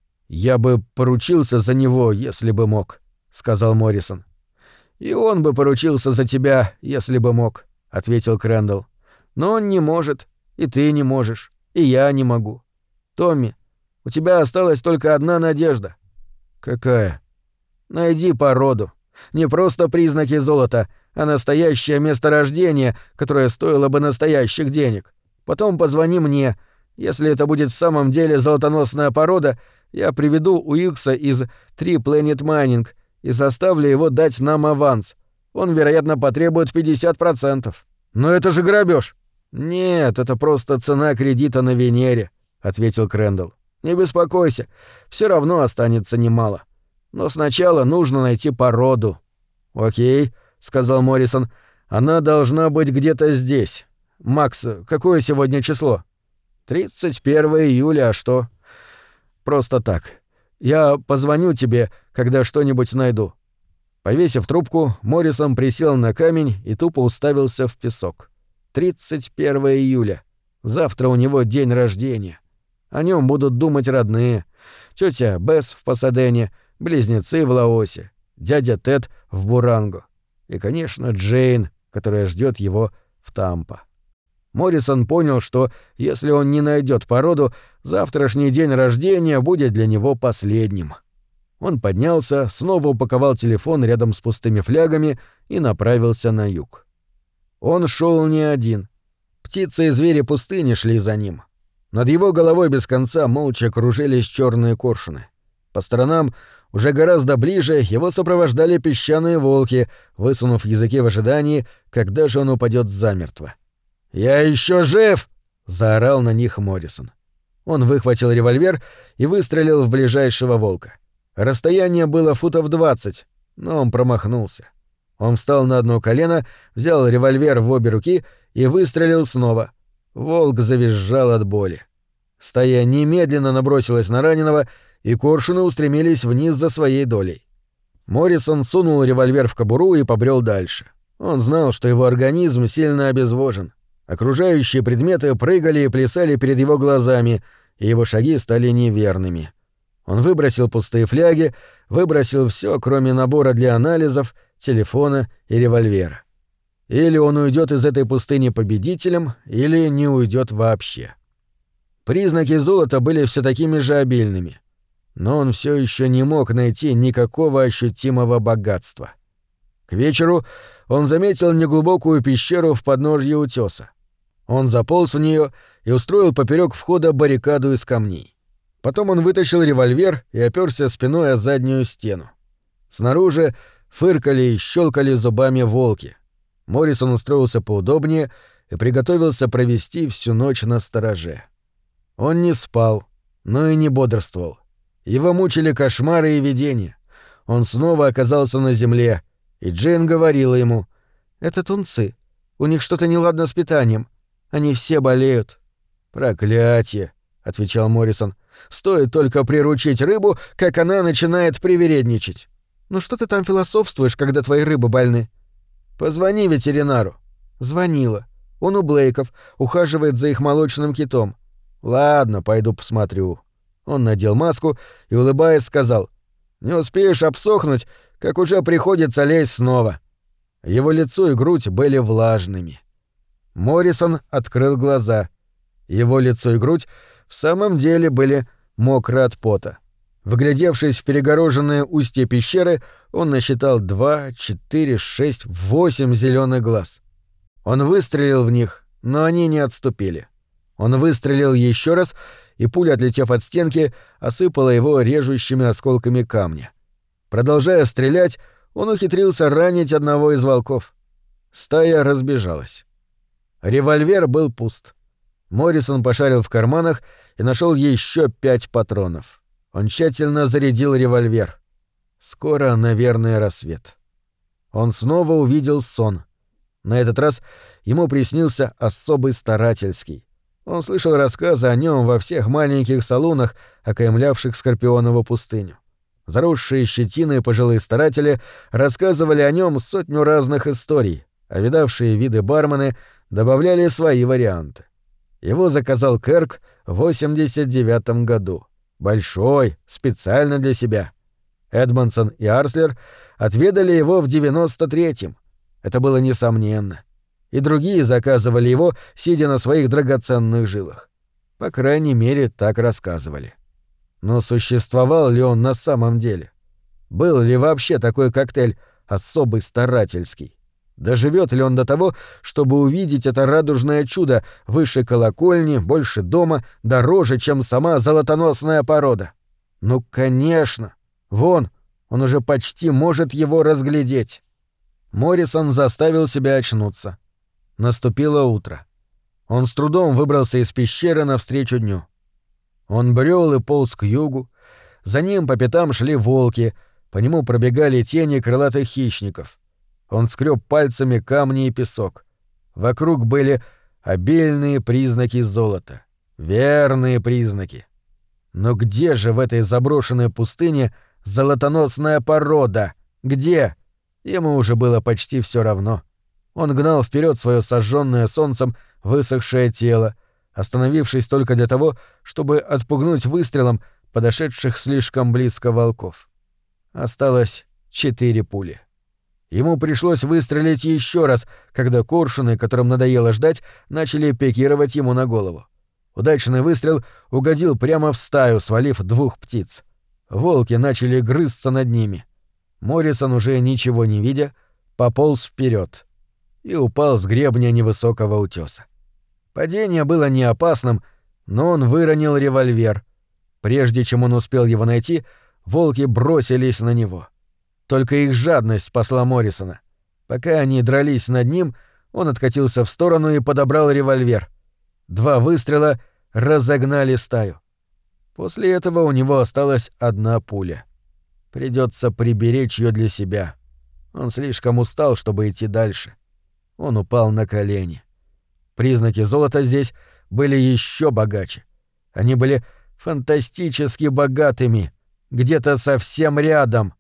«Я бы поручился за него, если бы мог», — сказал Моррисон. «И он бы поручился за тебя, если бы мог», — ответил Крэндалл. «Но он не может, и ты не можешь, и я не могу. Томми, у тебя осталась только одна надежда». «Какая?» «Найди породу. Не просто признаки золота, а настоящее месторождение, которое стоило бы настоящих денег. Потом позвони мне. Если это будет в самом деле золотоносная порода, я приведу Уилкса из Tree Planet Mining и заставлю его дать нам аванс. Он, вероятно, потребует 50%. Но это же грабеж. «Нет, это просто цена кредита на Венере», — ответил Крэндалл. «Не беспокойся, все равно останется немало. Но сначала нужно найти породу». «Окей», — сказал Моррисон, — «она должна быть где-то здесь. Макс, какое сегодня число?» 31 июля, а что?» «Просто так. Я позвоню тебе, когда что-нибудь найду». Повесив трубку, Моррисон присел на камень и тупо уставился в песок. 31 июля. Завтра у него день рождения. О нем будут думать родные. Тетя Бесс в Пасадене, близнецы в Лаосе, дядя Тед в Буранго. И, конечно, Джейн, которая ждет его в Тампа. Моррисон понял, что если он не найдет породу, завтрашний день рождения будет для него последним. Он поднялся, снова упаковал телефон рядом с пустыми флягами и направился на юг. Он шел не один. Птицы и звери пустыни шли за ним. Над его головой без конца молча кружились черные коршуны. По сторонам, уже гораздо ближе, его сопровождали песчаные волки, высунув языки в ожидании, когда же он упадет замертво. «Я еще жив!» — заорал на них Моррисон. Он выхватил револьвер и выстрелил в ближайшего волка. Расстояние было футов 20, но он промахнулся. Он встал на одно колено, взял револьвер в обе руки и выстрелил снова. Волк завизжал от боли. Стая немедленно набросилась на раненого, и коршуны устремились вниз за своей долей. Моррисон сунул револьвер в кобуру и побрел дальше. Он знал, что его организм сильно обезвожен. Окружающие предметы прыгали и плясали перед его глазами, и его шаги стали неверными. Он выбросил пустые фляги, выбросил все, кроме набора для анализов, телефона и револьвера. Или он уйдет из этой пустыни победителем, или не уйдет вообще. Признаки золота были все такими же обильными, но он все еще не мог найти никакого ощутимого богатства. К вечеру он заметил неглубокую пещеру в подножье утёса. Он заполз в нее и устроил поперек входа баррикаду из камней. Потом он вытащил револьвер и оперся спиной о заднюю стену. Снаружи фыркали и щелкали зубами волки. Моррисон устроился поудобнее и приготовился провести всю ночь на стороже. Он не спал, но и не бодрствовал. Его мучили кошмары и видения. Он снова оказался на земле, и Джейн говорила ему: «Это тунцы. У них что-то неладно с питанием. Они все болеют». «Проклятье», — отвечал Моррисон. «Стоит только приручить рыбу, как она начинает привередничать». «Ну что ты там философствуешь, когда твои рыбы больны?» «Позвони ветеринару». «Звонила. Он у Блейков, ухаживает за их молочным китом». «Ладно, пойду посмотрю». Он надел маску и, улыбаясь, сказал: «Не успеешь обсохнуть, как уже приходится лезть снова». Его лицо и грудь были влажными. Моррисон открыл глаза. Его лицо и грудь в самом деле были мокры от пота. Вглядевшись в перегороженное устье пещеры, он насчитал 2, 4, 6, 8 зелёных глаз. Он выстрелил в них, но они не отступили. Он выстрелил еще раз, и пуля, отлетев от стенки, осыпала его режущими осколками камня. Продолжая стрелять, он ухитрился ранить одного из волков. Стая разбежалась. Револьвер был пуст. Моррисон пошарил в карманах и нашел еще 5 патронов. Он тщательно зарядил револьвер. Скоро, наверное, рассвет. Он снова увидел сон. На этот раз ему приснился особый старательский. Он слышал рассказы о нем во всех маленьких салунах, окаймлявших Скорпионову пустыню. Заросшие щетиной пожилые старатели рассказывали о нем 100 разных историй, а видавшие виды бармены добавляли свои варианты. Его заказал Кэрк в 89-м году. Большой, специально для себя. Эдмонсон и Арслер отведали его в 93-м. Это было несомненно. И другие заказывали его, сидя на своих драгоценных жилах. По крайней мере, так рассказывали. Но существовал ли он на самом деле? Был ли вообще такой коктейль особый старательский? Доживет ли он до того, чтобы увидеть это радужное чудо выше колокольни, больше дома, дороже, чем сама золотоносная порода? Ну, конечно! Вон, он уже почти может его разглядеть. Моррисон заставил себя очнуться. Наступило утро. Он с трудом выбрался из пещеры навстречу дню. Он брел и полз к югу. За ним по пятам шли волки, по нему пробегали тени крылатых хищников. Он скреб пальцами камни и песок. Вокруг были обильные признаки золота. Верные признаки. Но где же в этой заброшенной пустыне золотоносная порода? Где? Ему уже было почти все равно. Он гнал вперед свое сожженное солнцем высохшее тело, остановившись только для того, чтобы отпугнуть выстрелом подошедших слишком близко волков. Осталось 4 пули. Ему пришлось выстрелить еще раз, когда коршуны, которым надоело ждать, начали пикировать ему на голову. Удачный выстрел угодил прямо в стаю, свалив 2 птиц. Волки начали грызться над ними. Моррисон, уже ничего не видя, пополз вперед и упал с гребня невысокого утёса. Падение было не опасным, но он выронил револьвер. Прежде чем он успел его найти, волки бросились на него. Только их жадность спасла Моррисона. Пока они дрались над ним, он откатился в сторону и подобрал револьвер. 2 выстрела разогнали стаю. После этого у него осталась 1 пуля. Придется приберечь ее для себя. Он слишком устал, чтобы идти дальше. Он упал на колени. Признаки золота здесь были еще богаче. Они были фантастически богатыми, где-то совсем рядом.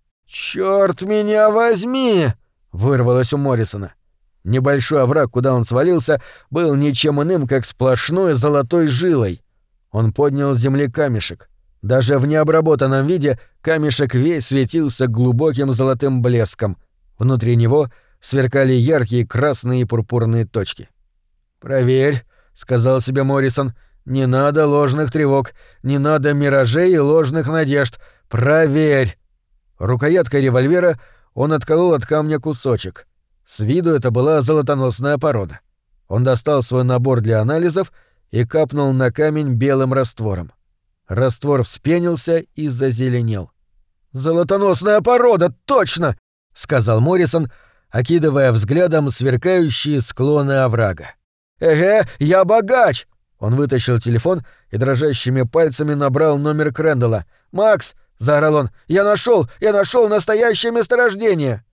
«Чёрт меня возьми!» — вырвалось у Моррисона. Небольшой овраг, куда он свалился, был ничем иным, как сплошной золотой жилой. Он поднял с земли камешек. Даже в необработанном виде камешек весь светился глубоким золотым блеском. Внутри него сверкали яркие красные и пурпурные точки. «Проверь», — сказал себе Моррисон, — «не надо ложных тревог, не надо миражей и ложных надежд. Проверь». Рукояткой револьвера он отколол от камня кусочек. С виду это была золотоносная порода. Он достал свой набор для анализов и капнул на камень белым раствором. Раствор вспенился и зазеленел. «Золотоносная порода, точно!» — сказал Моррисон, окидывая взглядом сверкающие склоны оврага. «Эге, я богач!» Он вытащил телефон и дрожащими пальцами набрал номер Крэндалла. «Макс!» — заорал он. «Я нашел настоящее месторождение!»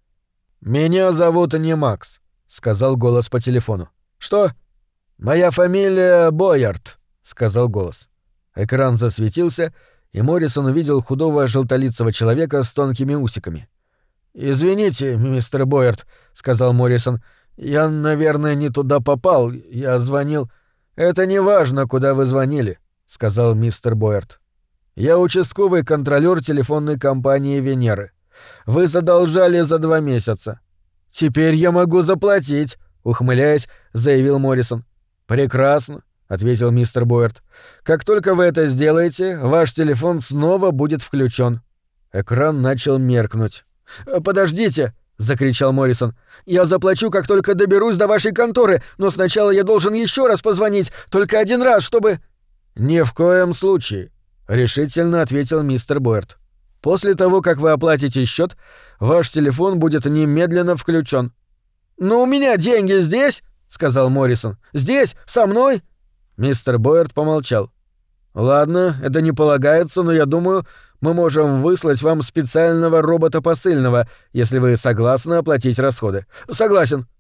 «Меня зовут не Макс», — сказал голос по телефону. «Что?» «Моя фамилия Бойард», — сказал голос. Экран засветился, и Моррисон увидел худого желтолицего человека с тонкими усиками. «Извините, мистер Бойард», — сказал Моррисон. «Я, наверное, не туда попал. Я звонил...» «Это не важно, куда вы звонили», — сказал мистер Бойард. «Я участковый контролёр телефонной компании «Венеры». Вы задолжали за 2 месяца. Теперь я могу заплатить», — ухмыляясь, заявил Моррисон. «Прекрасно», — ответил мистер Бойард. «Как только вы это сделаете, ваш телефон снова будет включен». Экран начал меркнуть. «Подождите», — закричал Моррисон. «Я заплачу, как только доберусь до вашей конторы, но сначала я должен еще раз позвонить, только 1 раз, чтобы...» «Ни в коем случае», — решительно ответил мистер Бойард. «После того, как вы оплатите счет, ваш телефон будет немедленно включен». «Но у меня деньги здесь», — сказал Моррисон. «Здесь, со мной». Мистер Бойард помолчал. «Ладно, это не полагается, но я думаю, мы можем выслать вам специального робота посыльного, если вы согласны оплатить расходы». «Согласен».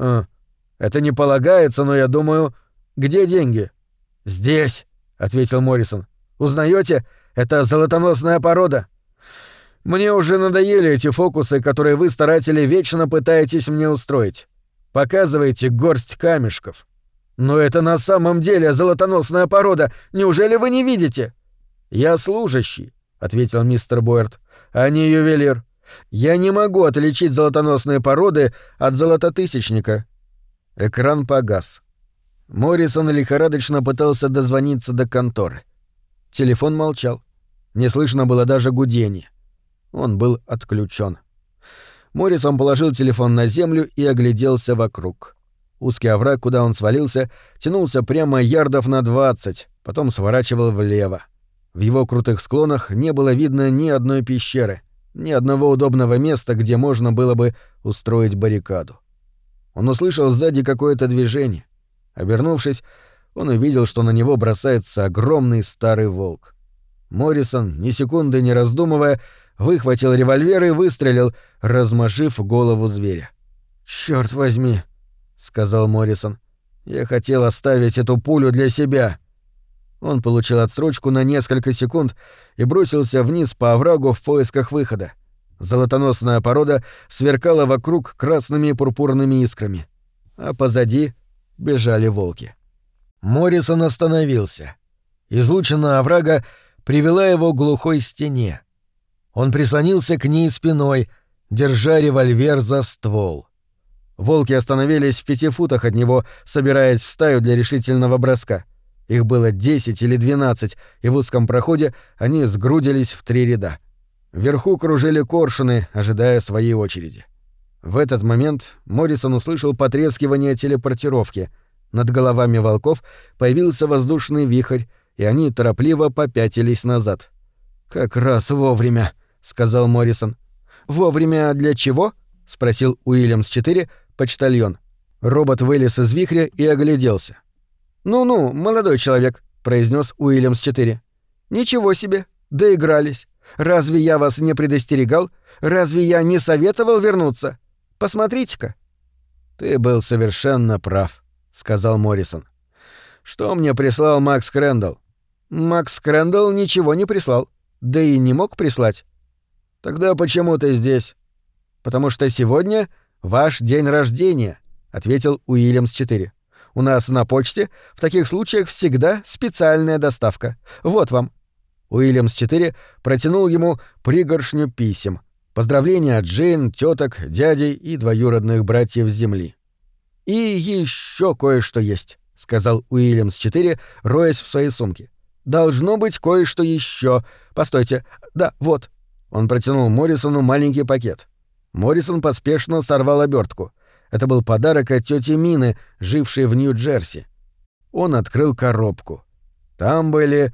«Это не полагается, но я думаю... Где деньги?» «Здесь», — ответил Моррисон. «Узнаете? Это золотоносная порода». «Мне уже надоели эти фокусы, которые вы, старатели, вечно пытаетесь мне устроить. Показываете горсть камешков». «Но это на самом деле золотоносная порода. Неужели вы не видите?» «Я служащий», — ответил мистер Бойард, — «а не ювелир. Я не могу отличить золотоносные породы от золототысячника». Экран погас. Моррисон лихорадочно пытался дозвониться до конторы. Телефон молчал. Не слышно было даже гудения. Он был отключен. Моррисон положил телефон на землю и огляделся вокруг. Узкий овраг, куда он свалился, тянулся прямо ярдов на 20, потом сворачивал влево. В его крутых склонах не было видно ни одной пещеры, ни одного удобного места, где можно было бы устроить баррикаду. Он услышал сзади какое-то движение. Обернувшись, он увидел, что на него бросается огромный старый волк. Моррисон, ни секунды не раздумывая, выхватил револьвер и выстрелил, размашив голову зверя. «Чёрт возьми», — сказал Моррисон, — «я хотел оставить эту пулю для себя». Он получил отсрочку на несколько секунд и бросился вниз по оврагу в поисках выхода. Золотоносная порода сверкала вокруг красными и пурпурными искрами. А позади бежали волки. Моррисон остановился. Излучина оврага привела его к глухой стене. Он прислонился к ней спиной, держа револьвер за ствол. Волки остановились в 5 футах от него, собираясь в стаю для решительного броска. Их было 10 или 12, и в узком проходе они сгрудились в 3 ряда. Вверху кружили коршуны, ожидая своей очереди. В этот момент Моррисон услышал потрескивание телепортировки. Над головами волков появился воздушный вихрь, и они торопливо попятились назад. «Как раз вовремя», — сказал Моррисон. «Вовремя для чего?» — спросил Уильямс-4, почтальон. Робот вылез из вихря и огляделся. «Ну-ну, молодой человек», — произнес Уильямс-4. «Ничего себе, доигрались. Разве я вас не предостерегал? Разве я не советовал вернуться? Посмотрите-ка». «Ты был совершенно прав», — сказал Моррисон. «Что мне прислал Макс Крэндалл?» «Макс Крэндалл ничего не прислал. Да и не мог прислать». «Тогда почему ты здесь?» «Потому что сегодня ваш день рождения», — ответил Уильямс-4. «У нас на почте в таких случаях всегда специальная доставка. Вот вам». Уильямс-4 протянул ему пригоршню писем. Поздравления от Джейн, тёток, дядей и двоюродных братьев с земли. «И ещё кое-что есть», — сказал Уильямс-4, роясь в своей сумке. «Должно быть кое-что ещё. Постойте. Да, вот». Он протянул Моррисону маленький пакет. Моррисон поспешно сорвал обертку. Это был подарок от тёти Мины, жившей в Нью-Джерси. Он открыл коробку. Там были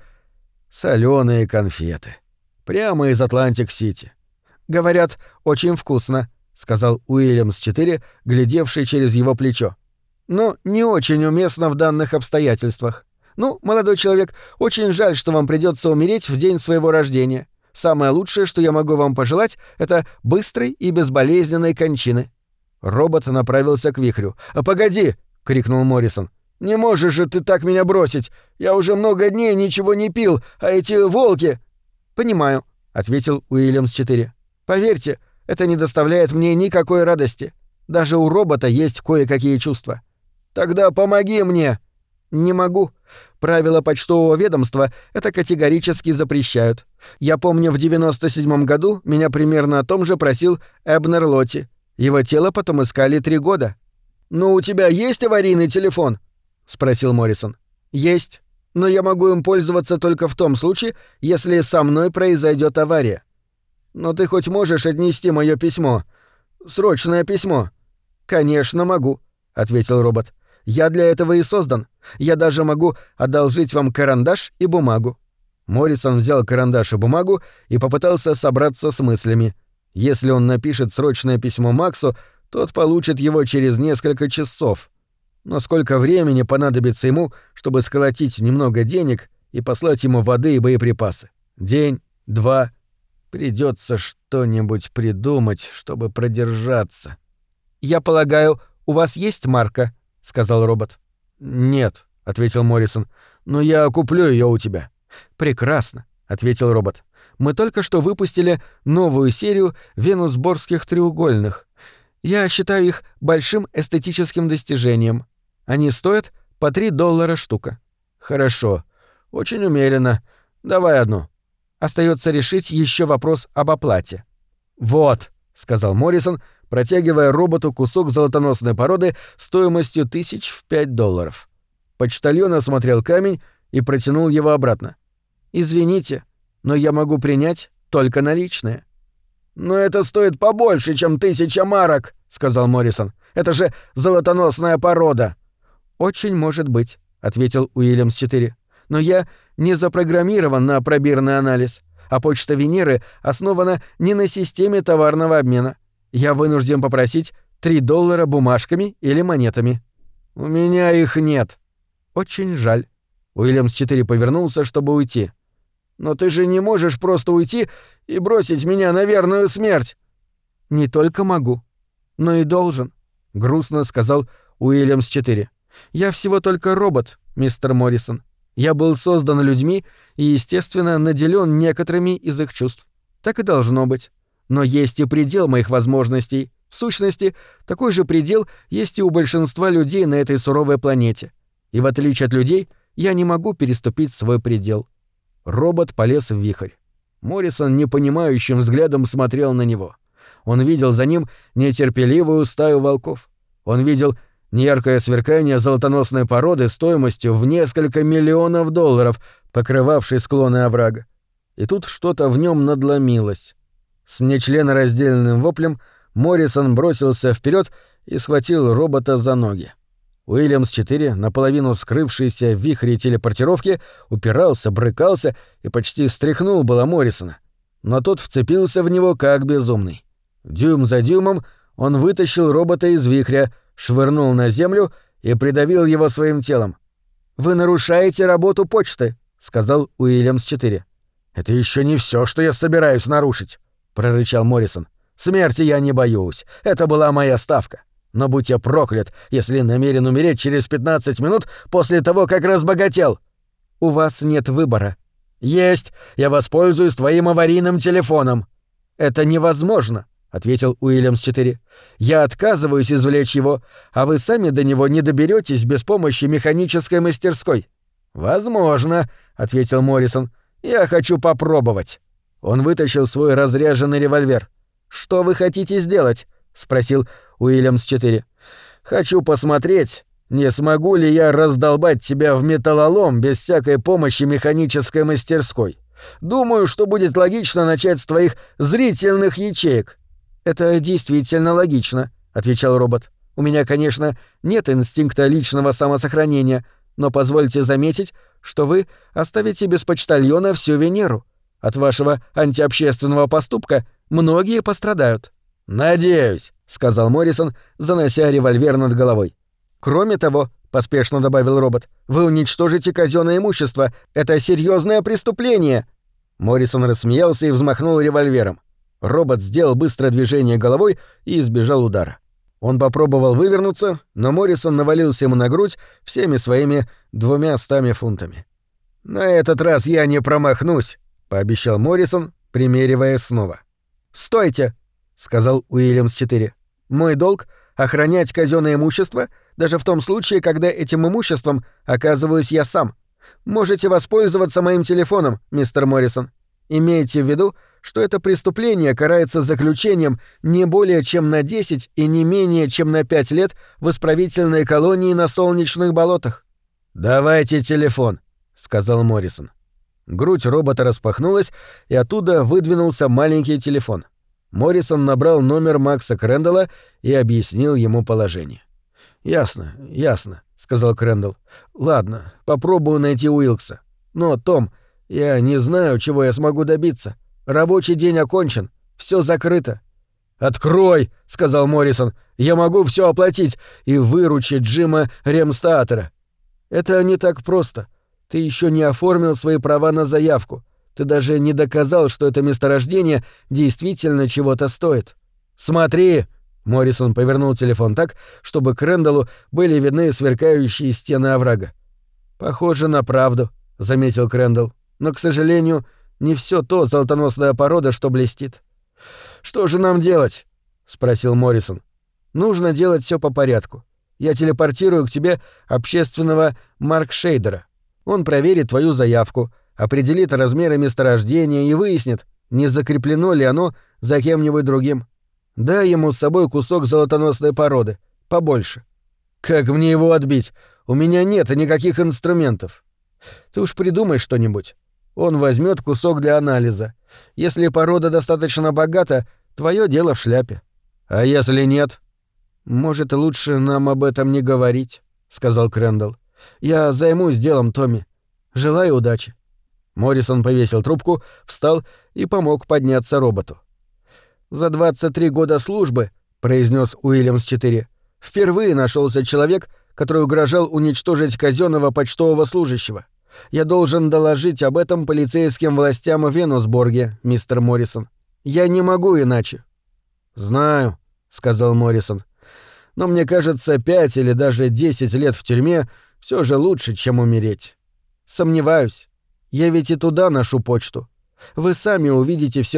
солёные конфеты. Прямо из Атлантик-Сити. «Говорят, очень вкусно», — сказал Уильямс-4, глядевший через его плечо. «Но не очень уместно в данных обстоятельствах. Ну, молодой человек, очень жаль, что вам придётся умереть в день своего рождения. Самое лучшее, что я могу вам пожелать, это быстрой и безболезненной кончины». Робот направился к вихрю. «Погоди!» — крикнул Моррисон. «Не можешь же ты так меня бросить! Я уже много дней ничего не пил, а эти волки...» «Понимаю», — ответил Уильямс-4. «Поверьте, это не доставляет мне никакой радости. Даже у робота есть кое-какие чувства». «Тогда помоги мне!» «Не могу. Правила почтового ведомства это категорически запрещают. Я помню, в 97-м году меня примерно о том же просил Эбнер Лотти. Его тело потом искали 3 года». «Но у тебя есть аварийный телефон?» — спросил Моррисон. «Есть. Но я могу им пользоваться только в том случае, если со мной произойдет авария». «Но ты хоть можешь отнести мое письмо? Срочное письмо?» «Конечно могу», — ответил робот. «Я для этого и создан. Я даже могу одолжить вам карандаш и бумагу». Моррисон взял карандаш и бумагу и попытался собраться с мыслями. Если он напишет срочное письмо Максу, тот получит его через несколько часов. Но сколько времени понадобится ему, чтобы сколотить немного денег и послать ему воды и боеприпасы? День, 2. Придется что-нибудь придумать, чтобы продержаться. «Я полагаю, у вас есть марка?» — сказал робот. «Нет», — ответил Моррисон, — «но я куплю ее у тебя». «Прекрасно», — ответил робот. «Мы только что выпустили новую серию венусборгских треугольных. Я считаю их большим эстетическим достижением. Они стоят по $3 штука». «Хорошо. Очень умеренно. Давай одну». Остается решить еще вопрос об оплате. «Вот», — сказал Моррисон, протягивая роботу кусок золотоносной породы стоимостью $5,000. Почтальон осмотрел камень и протянул его обратно. «Извините, но я могу принять только наличные». «Но это стоит побольше, чем 1000 марок», — сказал Моррисон. «Это же золотоносная порода». «Очень может быть», — ответил Уильямс-4. «Но я не запрограммирован на пробирный анализ, а почта Венеры основана не на системе товарного обмена. Я вынужден попросить $3 бумажками или монетами». «У меня их нет». «Очень жаль». Уильямс-4 повернулся, чтобы уйти. «Но ты же не можешь просто уйти и бросить меня на верную смерть». «Не только могу, но и должен», — грустно сказал Уильямс-4. «Я всего только робот, мистер Моррисон. Я был создан людьми и, естественно, наделен некоторыми из их чувств. Так и должно быть. Но есть и предел моих возможностей. В сущности, такой же предел есть и у большинства людей на этой суровой планете. И в отличие от людей, я не могу переступить свой предел». Робот полез в вихрь. Моррисон непонимающим взглядом смотрел на него. Он видел за ним нетерпеливую стаю волков. Он видел неяркое сверкание золотоносной породы стоимостью в несколько миллионов долларов, покрывавшей склоны оврага. И тут что-то в нем надломилось. С нечленораздельным воплем Моррисон бросился вперед и схватил робота за ноги. Уильямс-4, наполовину скрывшийся в вихре телепортировки, упирался, брыкался и почти стряхнул было Моррисона. Но тот вцепился в него как безумный. Дюйм за дюймом он вытащил робота из вихря, швырнул на землю и придавил его своим телом. «Вы нарушаете работу почты», — сказал Уильямс-4. «Это еще не все, что я собираюсь нарушить», — прорычал Моррисон. «Смерти я не боюсь. Это была моя ставка. Но будь я проклят, если намерен умереть через 15 минут после того, как разбогател». «У вас нет выбора». «Есть. Я воспользуюсь твоим аварийным телефоном». «Это невозможно», — ответил Уильямс-4. «Я отказываюсь извлечь его, а вы сами до него не доберетесь без помощи механической мастерской». «Возможно», — ответил Моррисон. «Я хочу попробовать». Он вытащил свой разряженный револьвер. «Что вы хотите сделать?» — спросил Уильямс-4. «Хочу посмотреть, не смогу ли я раздолбать тебя в металлолом без всякой помощи механической мастерской. Думаю, что будет логично начать с твоих зрительных ячеек». «Это действительно логично», — отвечал робот. «У меня, конечно, нет инстинкта личного самосохранения, но позвольте заметить, что вы оставите без почтальона всю Венеру. От вашего антиобщественного поступка многие пострадают». «Надеюсь», — сказал Моррисон, занося револьвер над головой. «Кроме того», — поспешно добавил робот, — «вы уничтожите казенное имущество. Это серьезное преступление». Моррисон рассмеялся и взмахнул револьвером. Робот сделал быстрое движение головой и избежал удара. Он попробовал вывернуться, но Моррисон навалился ему на грудь всеми своими 200 фунтами. «На этот раз я не промахнусь», — пообещал Моррисон, примериваясь снова. «Стойте», — сказал Уильямс-4. «Мой долг — охранять казенное имущество, даже в том случае, когда этим имуществом оказываюсь я сам. Можете воспользоваться моим телефоном, мистер Моррисон. Имейте в виду, что это преступление карается заключением не более чем на 10 и не менее чем на 5 лет в исправительной колонии на солнечных болотах». «Давайте телефон», — сказал Моррисон. Грудь робота распахнулась, и оттуда выдвинулся маленький телефон. Моррисон набрал номер Макса Крэндалла и объяснил ему положение. «Ясно, ясно», — сказал Крэндалл. «Ладно, попробую найти Уилкса. Но, Том, я не знаю, чего я смогу добиться. Рабочий день окончен, все закрыто». «Открой», — сказал Моррисон. «Я могу все оплатить и выручить Джима Ремстаатера». «Это не так просто. Ты еще не оформил свои права на заявку. Ты даже не доказал, что это месторождение действительно чего-то стоит». «Смотри!» — Моррисон повернул телефон так, чтобы Крэндаллу были видны сверкающие стены оврага. «Похоже на правду», — заметил Крэндалл. «Но, к сожалению, не все то золотоносная порода, что блестит». «Что же нам делать?» — спросил Моррисон. «Нужно делать все по порядку. Я телепортирую к тебе общественного Маркшейдера. Он проверит твою заявку, определит размеры месторождения и выяснит, не закреплено ли оно за кем-нибудь другим. Дай ему с собой кусок золотоносной породы, побольше». «Как мне его отбить? У меня нет никаких инструментов». «Ты уж придумай что-нибудь. Он возьмет кусок для анализа. Если порода достаточно богата, твое дело в шляпе». «А если нет?» «Может, лучше нам об этом не говорить», — сказал Крэндалл. «Я займусь делом, Томми. Желаю удачи». Моррисон повесил трубку, встал и помог подняться роботу. «За 23 года службы», — произнес Уильямс-4, — «впервые нашелся человек, который угрожал уничтожить казенного почтового служащего. Я должен доложить об этом полицейским властям в Венусборге, мистер Моррисон. Я не могу иначе». «Знаю», — сказал Моррисон. «Но мне кажется, 5 или даже 10 лет в тюрьме все же лучше, чем умереть». «Сомневаюсь. Я ведь и туда ношу почту. Вы сами увидите все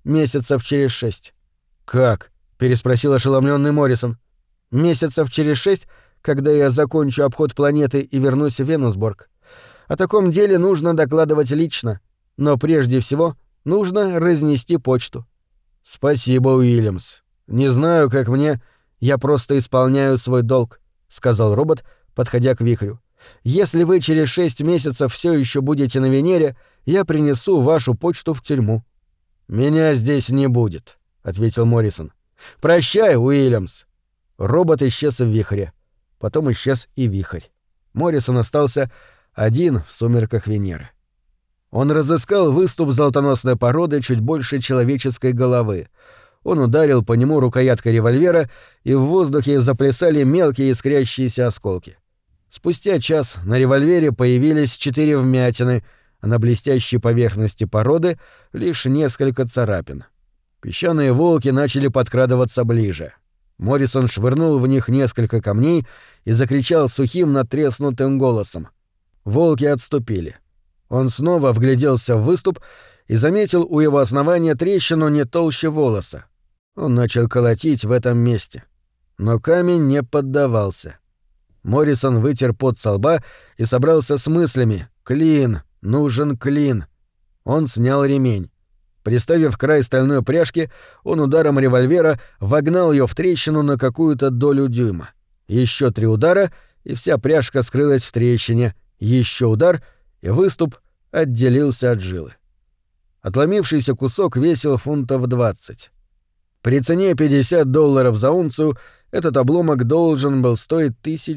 месяцев через 6. «Как?» — переспросил ошеломленный Моррисон. «Месяцев через 6, когда я закончу обход планеты и вернусь в Венусборг. О таком деле нужно докладывать лично, но прежде всего нужно разнести почту». «Спасибо, Уильямс. Не знаю, как мне...» «Я просто исполняю свой долг», — сказал робот, подходя к вихрю. «Если вы через 6 месяцев все еще будете на Венере, я принесу вашу почту в тюрьму». «Меня здесь не будет», — ответил Моррисон. «Прощай, Уильямс». Робот исчез в вихре. Потом исчез и вихрь. Моррисон остался один в сумерках Венеры. Он разыскал выступ золотоносной породы чуть больше человеческой головы. Он ударил по нему рукояткой револьвера, и в воздухе заплясали мелкие искрящиеся осколки. Спустя час на револьвере появились 4 вмятины, а на блестящей поверхности породы лишь несколько царапин. Песчаные волки начали подкрадываться ближе. Моррисон швырнул в них несколько камней и закричал сухим надтреснутым голосом. Волки отступили. Он снова вгляделся в выступ и заметил у его основания трещину не толще волоса. Он начал колотить в этом месте. Но камень не поддавался. Моррисон вытер пот со лба и собрался с мыслями. «Клин! Нужен клин!» Он снял ремень. Приставив край стальной пряжки, он ударом револьвера вогнал ее в трещину на какую-то долю дюйма. Еще 3 удара, и вся пряжка скрылась в трещине. Еще удар, и выступ отделился от жилы. Отломившийся кусок весил фунтов 20. При цене $50 за унцию этот обломок должен был стоить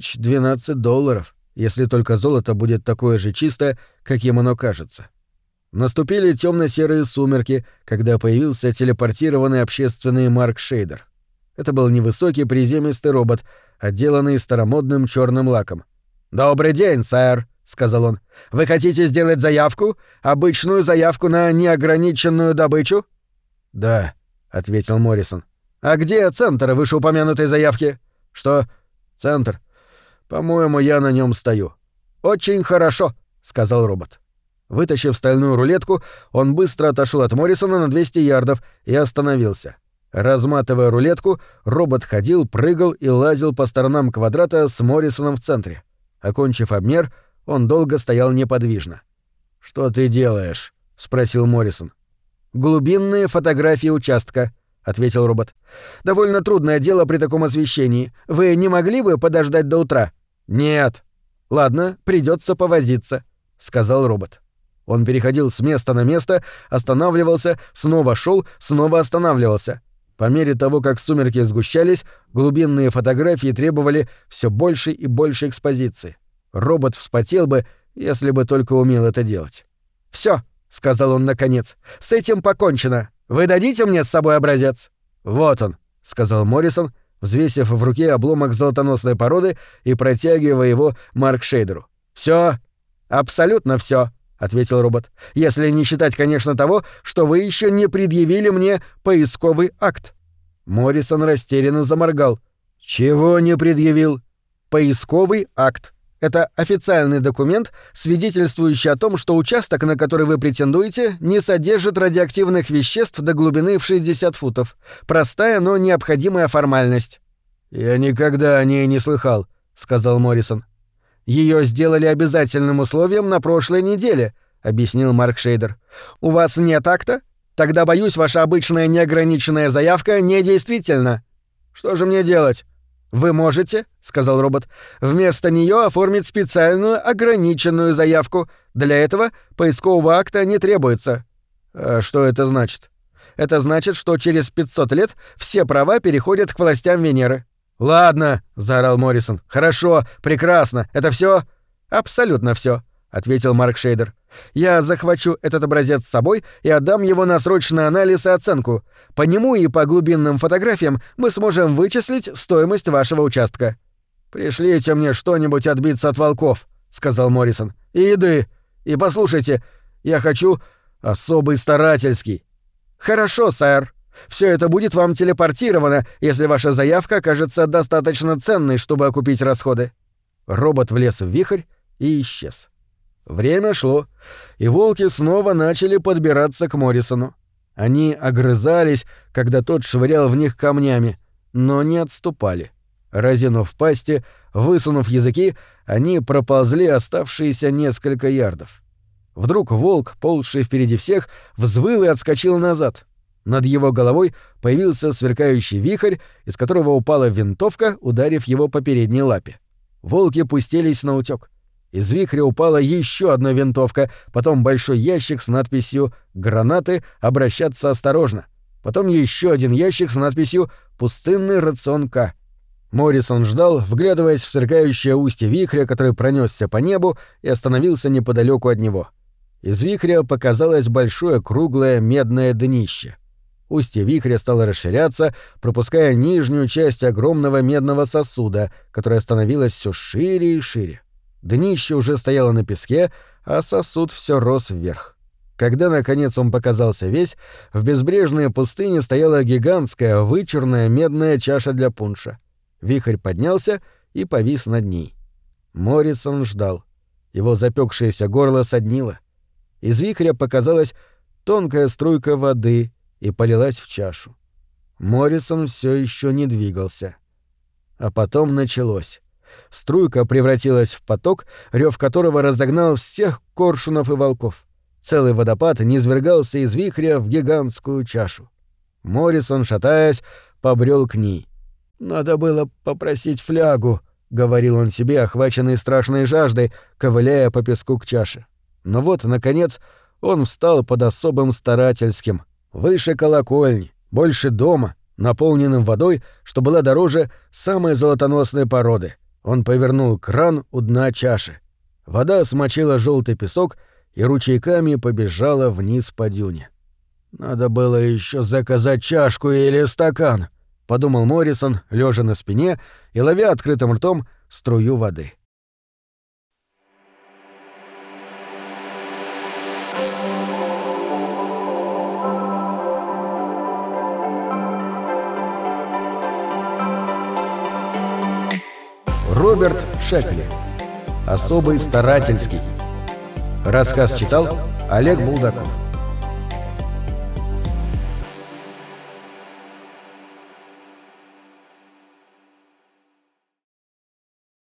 $1012, если только золото будет такое же чистое, каким оно кажется. Наступили темно-серые сумерки, когда появился телепортированный общественный Марк Шейдер. Это был невысокий приземистый робот, отделанный старомодным черным лаком. «Добрый день, сэр», — сказал он. «Вы хотите сделать заявку? Обычную заявку на неограниченную добычу?» «Да», — ответил Моррисон. «А где центр вышеупомянутой заявки?» «Что? Центр? По-моему, я на нем стою». «Очень хорошо», — сказал робот. Вытащив стальную рулетку, он быстро отошел от Моррисона на 200 ярдов и остановился. Разматывая рулетку, робот ходил, прыгал и лазил по сторонам квадрата с Моррисоном в центре. Окончив обмер, он долго стоял неподвижно. «Что ты делаешь?» — спросил Моррисон. «Глубинные фотографии участка», — ответил робот. «Довольно трудное дело при таком освещении. Вы не могли бы подождать до утра?» «Нет». «Ладно, придется повозиться», — сказал робот. Он переходил с места на место, останавливался, снова шел, снова останавливался. По мере того, как сумерки сгущались, глубинные фотографии требовали все больше и больше экспозиции. Робот вспотел бы, если бы только умел это делать. «Всё», — сказал он наконец, — «с этим покончено. Вы дадите мне с собой образец?» «Вот он», — сказал Моррисон, взвесив в руке обломок золотоносной породы и протягивая его Марк Шейдеру. «Всё? Абсолютно всё», — ответил робот. «Если не считать, конечно, того, что вы еще не предъявили мне поисковый акт». Моррисон растерянно заморгал. «Чего не предъявил?» «Поисковый акт. Это официальный документ, свидетельствующий о том, что участок, на который вы претендуете, не содержит радиоактивных веществ до глубины в 60 футов. Простая, но необходимая формальность». «Я никогда о ней не слыхал», — сказал Моррисон. «Её сделали обязательным условием на прошлой неделе», — объяснил Марк Шейдер. «У вас нет акта? Тогда, боюсь, ваша обычная неограниченная заявка недействительна». «Что же мне делать?» «Вы можете, — сказал робот, — вместо неё оформить специальную ограниченную заявку. Для этого поискового акта не требуется». «А что это значит?» «Это значит, что через 500 лет все права переходят к властям Венеры». «Ладно», — заорал Моррисон. «Хорошо, прекрасно. Это всё?» «Абсолютно всё», — ответил Марк Шейдер. «Я захвачу этот образец с собой и отдам его на срочный анализ и оценку. По нему и по глубинным фотографиям мы сможем вычислить стоимость вашего участка». «Пришлите мне что-нибудь отбиться от волков», — сказал Моррисон. «И еды. И послушайте, я хочу особый старательский». «Хорошо, сэр. Всё это будет вам телепортировано, если ваша заявка окажется достаточно ценной, чтобы окупить расходы». Робот влез в вихрь и исчез. Время шло, и волки снова начали подбираться к Моррисону. Они огрызались, когда тот швырял в них камнями, но не отступали. Разинув пасти, высунув языки, они проползли оставшиеся несколько ярдов. Вдруг волк, ползший впереди всех, взвыл и отскочил назад. Над его головой появился сверкающий вихрь, из которого упала винтовка, ударив его по передней лапе. Волки пустились наутёк. Из вихря упала еще одна винтовка, потом большой ящик с надписью «Гранаты, обращаться осторожно», потом еще один ящик с надписью «Пустынный рацион К». Моррисон ждал, вглядываясь в сверкающее устье вихря, который пронесся по небу и остановился неподалеку от него. Из вихря показалось большое круглое медное днище. Устье вихря стало расширяться, пропуская нижнюю часть огромного медного сосуда, которая становилась все шире и шире. Днище уже стояло на песке, а сосуд все рос вверх. Когда, наконец, он показался весь, в безбрежной пустыне стояла гигантская вычурная медная чаша для пунша. Вихрь поднялся и повис над ней. Моррисон ждал. Его запекшееся горло соднило. Из вихря показалась тонкая струйка воды и полилась в чашу. Моррисон все еще не двигался. А потом началось. Струйка превратилась в поток, рев которого разогнал всех коршунов и волков. Целый водопад низвергался из вихря в гигантскую чашу. Моррисон, шатаясь, побрел к ней. «Надо было попросить флягу», — говорил он себе, охваченный страшной жаждой, ковыляя по песку к чаше. Но вот, наконец, он встал под особым старательским, выше колокольни, больше дома, наполненным водой, что была дороже самой золотоносной породы. Он повернул кран у дна чаши. Вода смочила желтый песок и ручейками побежала вниз по дюне. «Надо было еще заказать чашку или стакан», — подумал Моррисон, лежа на спине и ловя открытым ртом струю воды. Роберт Шекли. Особый старательский. Рассказ читал Олег Булдаков.